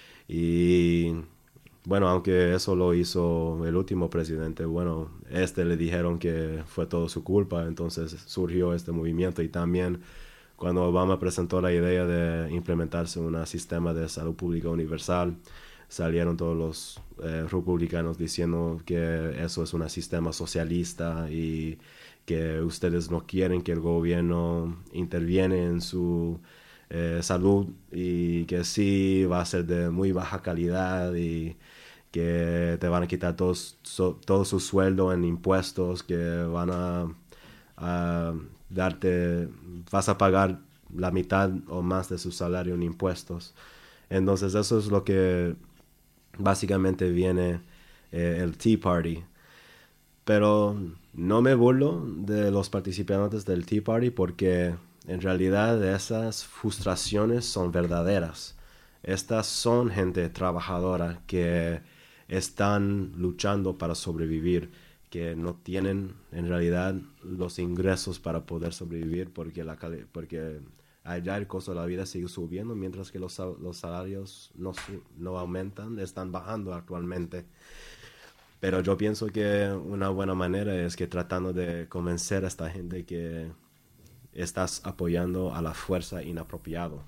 Y bueno, aunque eso lo hizo el último presidente, bueno, este le dijeron que fue todo su culpa, entonces surgió este movimiento. Y también cuando Obama presentó la idea de implementarse un sistema de salud pública universal, salieron todos los eh, republicanos diciendo que eso es un sistema socialista y que ustedes no quieren que el gobierno interviene en su eh, salud, y que sí va a ser de muy baja calidad y que te van a quitar todos, so, todo su sueldo en impuestos, que van a, a darte, vas a pagar la mitad o más de su salario en impuestos. Entonces eso es lo que básicamente viene eh, el Tea Party. Pero no me burlo de los participantes del Tea Party, porque en realidad esas frustraciones son verdaderas. Estas son gente trabajadora que están luchando para sobrevivir, que no tienen en realidad los ingresos para poder sobrevivir, porque, la, porque allá el costo de la vida sigue subiendo, mientras que los, los salarios no, no aumentan, están bajando actualmente. Pero yo pienso que una buena manera es que tratando de convencer a esta gente que estás apoyando a la fuerza inapropiado.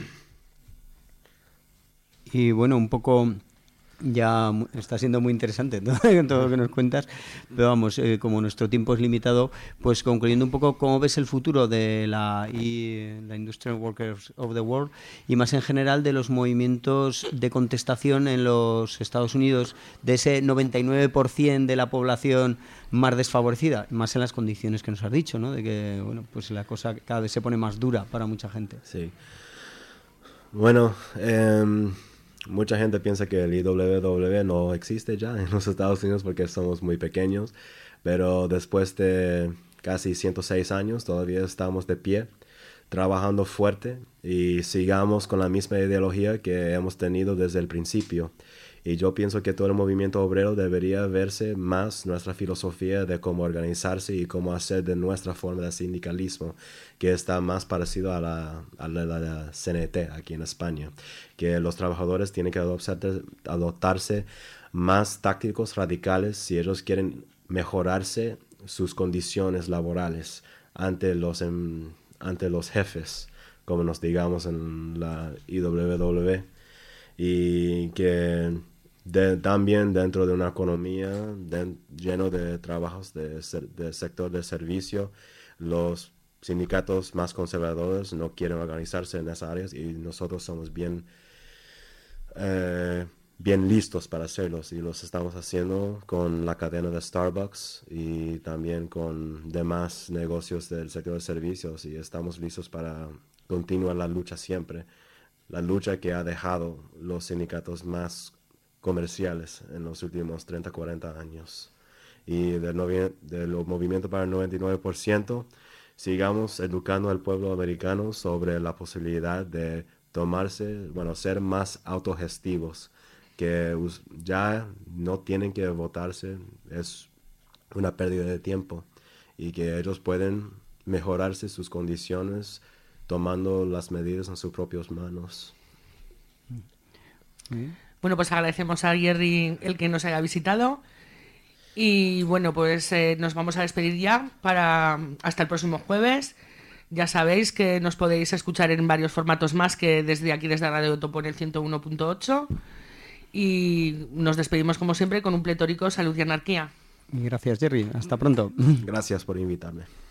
Y bueno, un poco ya está siendo muy interesante todo, todo lo que nos cuentas, pero vamos, eh, como nuestro tiempo es limitado, pues concluyendo un poco, ¿cómo ves el futuro de la, y, la Industrial Workers of the World y más en general de los movimientos de contestación en los Estados Unidos, de ese noventa y nueve por ciento de la población más desfavorecida, más en las condiciones que nos has dicho, ¿no? De que, bueno, pues la cosa cada vez se pone más dura para mucha gente? Sí. Bueno, eh... mucha gente piensa que el I W W no existe ya en los Estados Unidos porque somos muy pequeños, pero después de casi ciento seis años todavía estamos de pie, trabajando fuerte, y sigamos con la misma ideología que hemos tenido desde el principio. Y yo pienso que todo el movimiento obrero debería verse más nuestra filosofía de cómo organizarse y cómo hacer de nuestra forma de sindicalismo, que está más parecido a la, a la, a la C N T aquí en España, que los trabajadores tienen que adoptarse, adoptarse más tácticos radicales si ellos quieren mejorarse sus condiciones laborales ante los, en, ante los jefes, como nos digamos en la I W W, y que de, también dentro de una economía de, lleno de trabajos de, de sector de servicio, los sindicatos más conservadores no quieren organizarse en esas áreas, y nosotros somos bien, eh, bien listos para hacerlos, y los estamos haciendo con la cadena de Starbucks y también con demás negocios del sector de servicios, y estamos listos para continuar la lucha siempre. La lucha que ha dejado los sindicatos más comerciales en los últimos treinta, cuarenta años. Y del, novi- del movimiento para el noventa y nueve por ciento, sigamos educando al pueblo americano sobre la posibilidad de tomarse, bueno, ser más autogestivos, que ya no tienen que votarse, es una pérdida de tiempo, y que ellos pueden mejorarse sus condiciones tomando las medidas en sus propias manos. Bueno, pues agradecemos a Jerry el que nos haya visitado. Y bueno, pues eh, nos vamos a despedir ya para hasta el próximo jueves. Ya sabéis que nos podéis escuchar en varios formatos más que desde aquí, desde Radio Topo en el ciento uno punto ocho. Y nos despedimos como siempre con un pletórico Salud y Anarquía. Gracias, Jerry. Hasta pronto. Gracias por invitarme.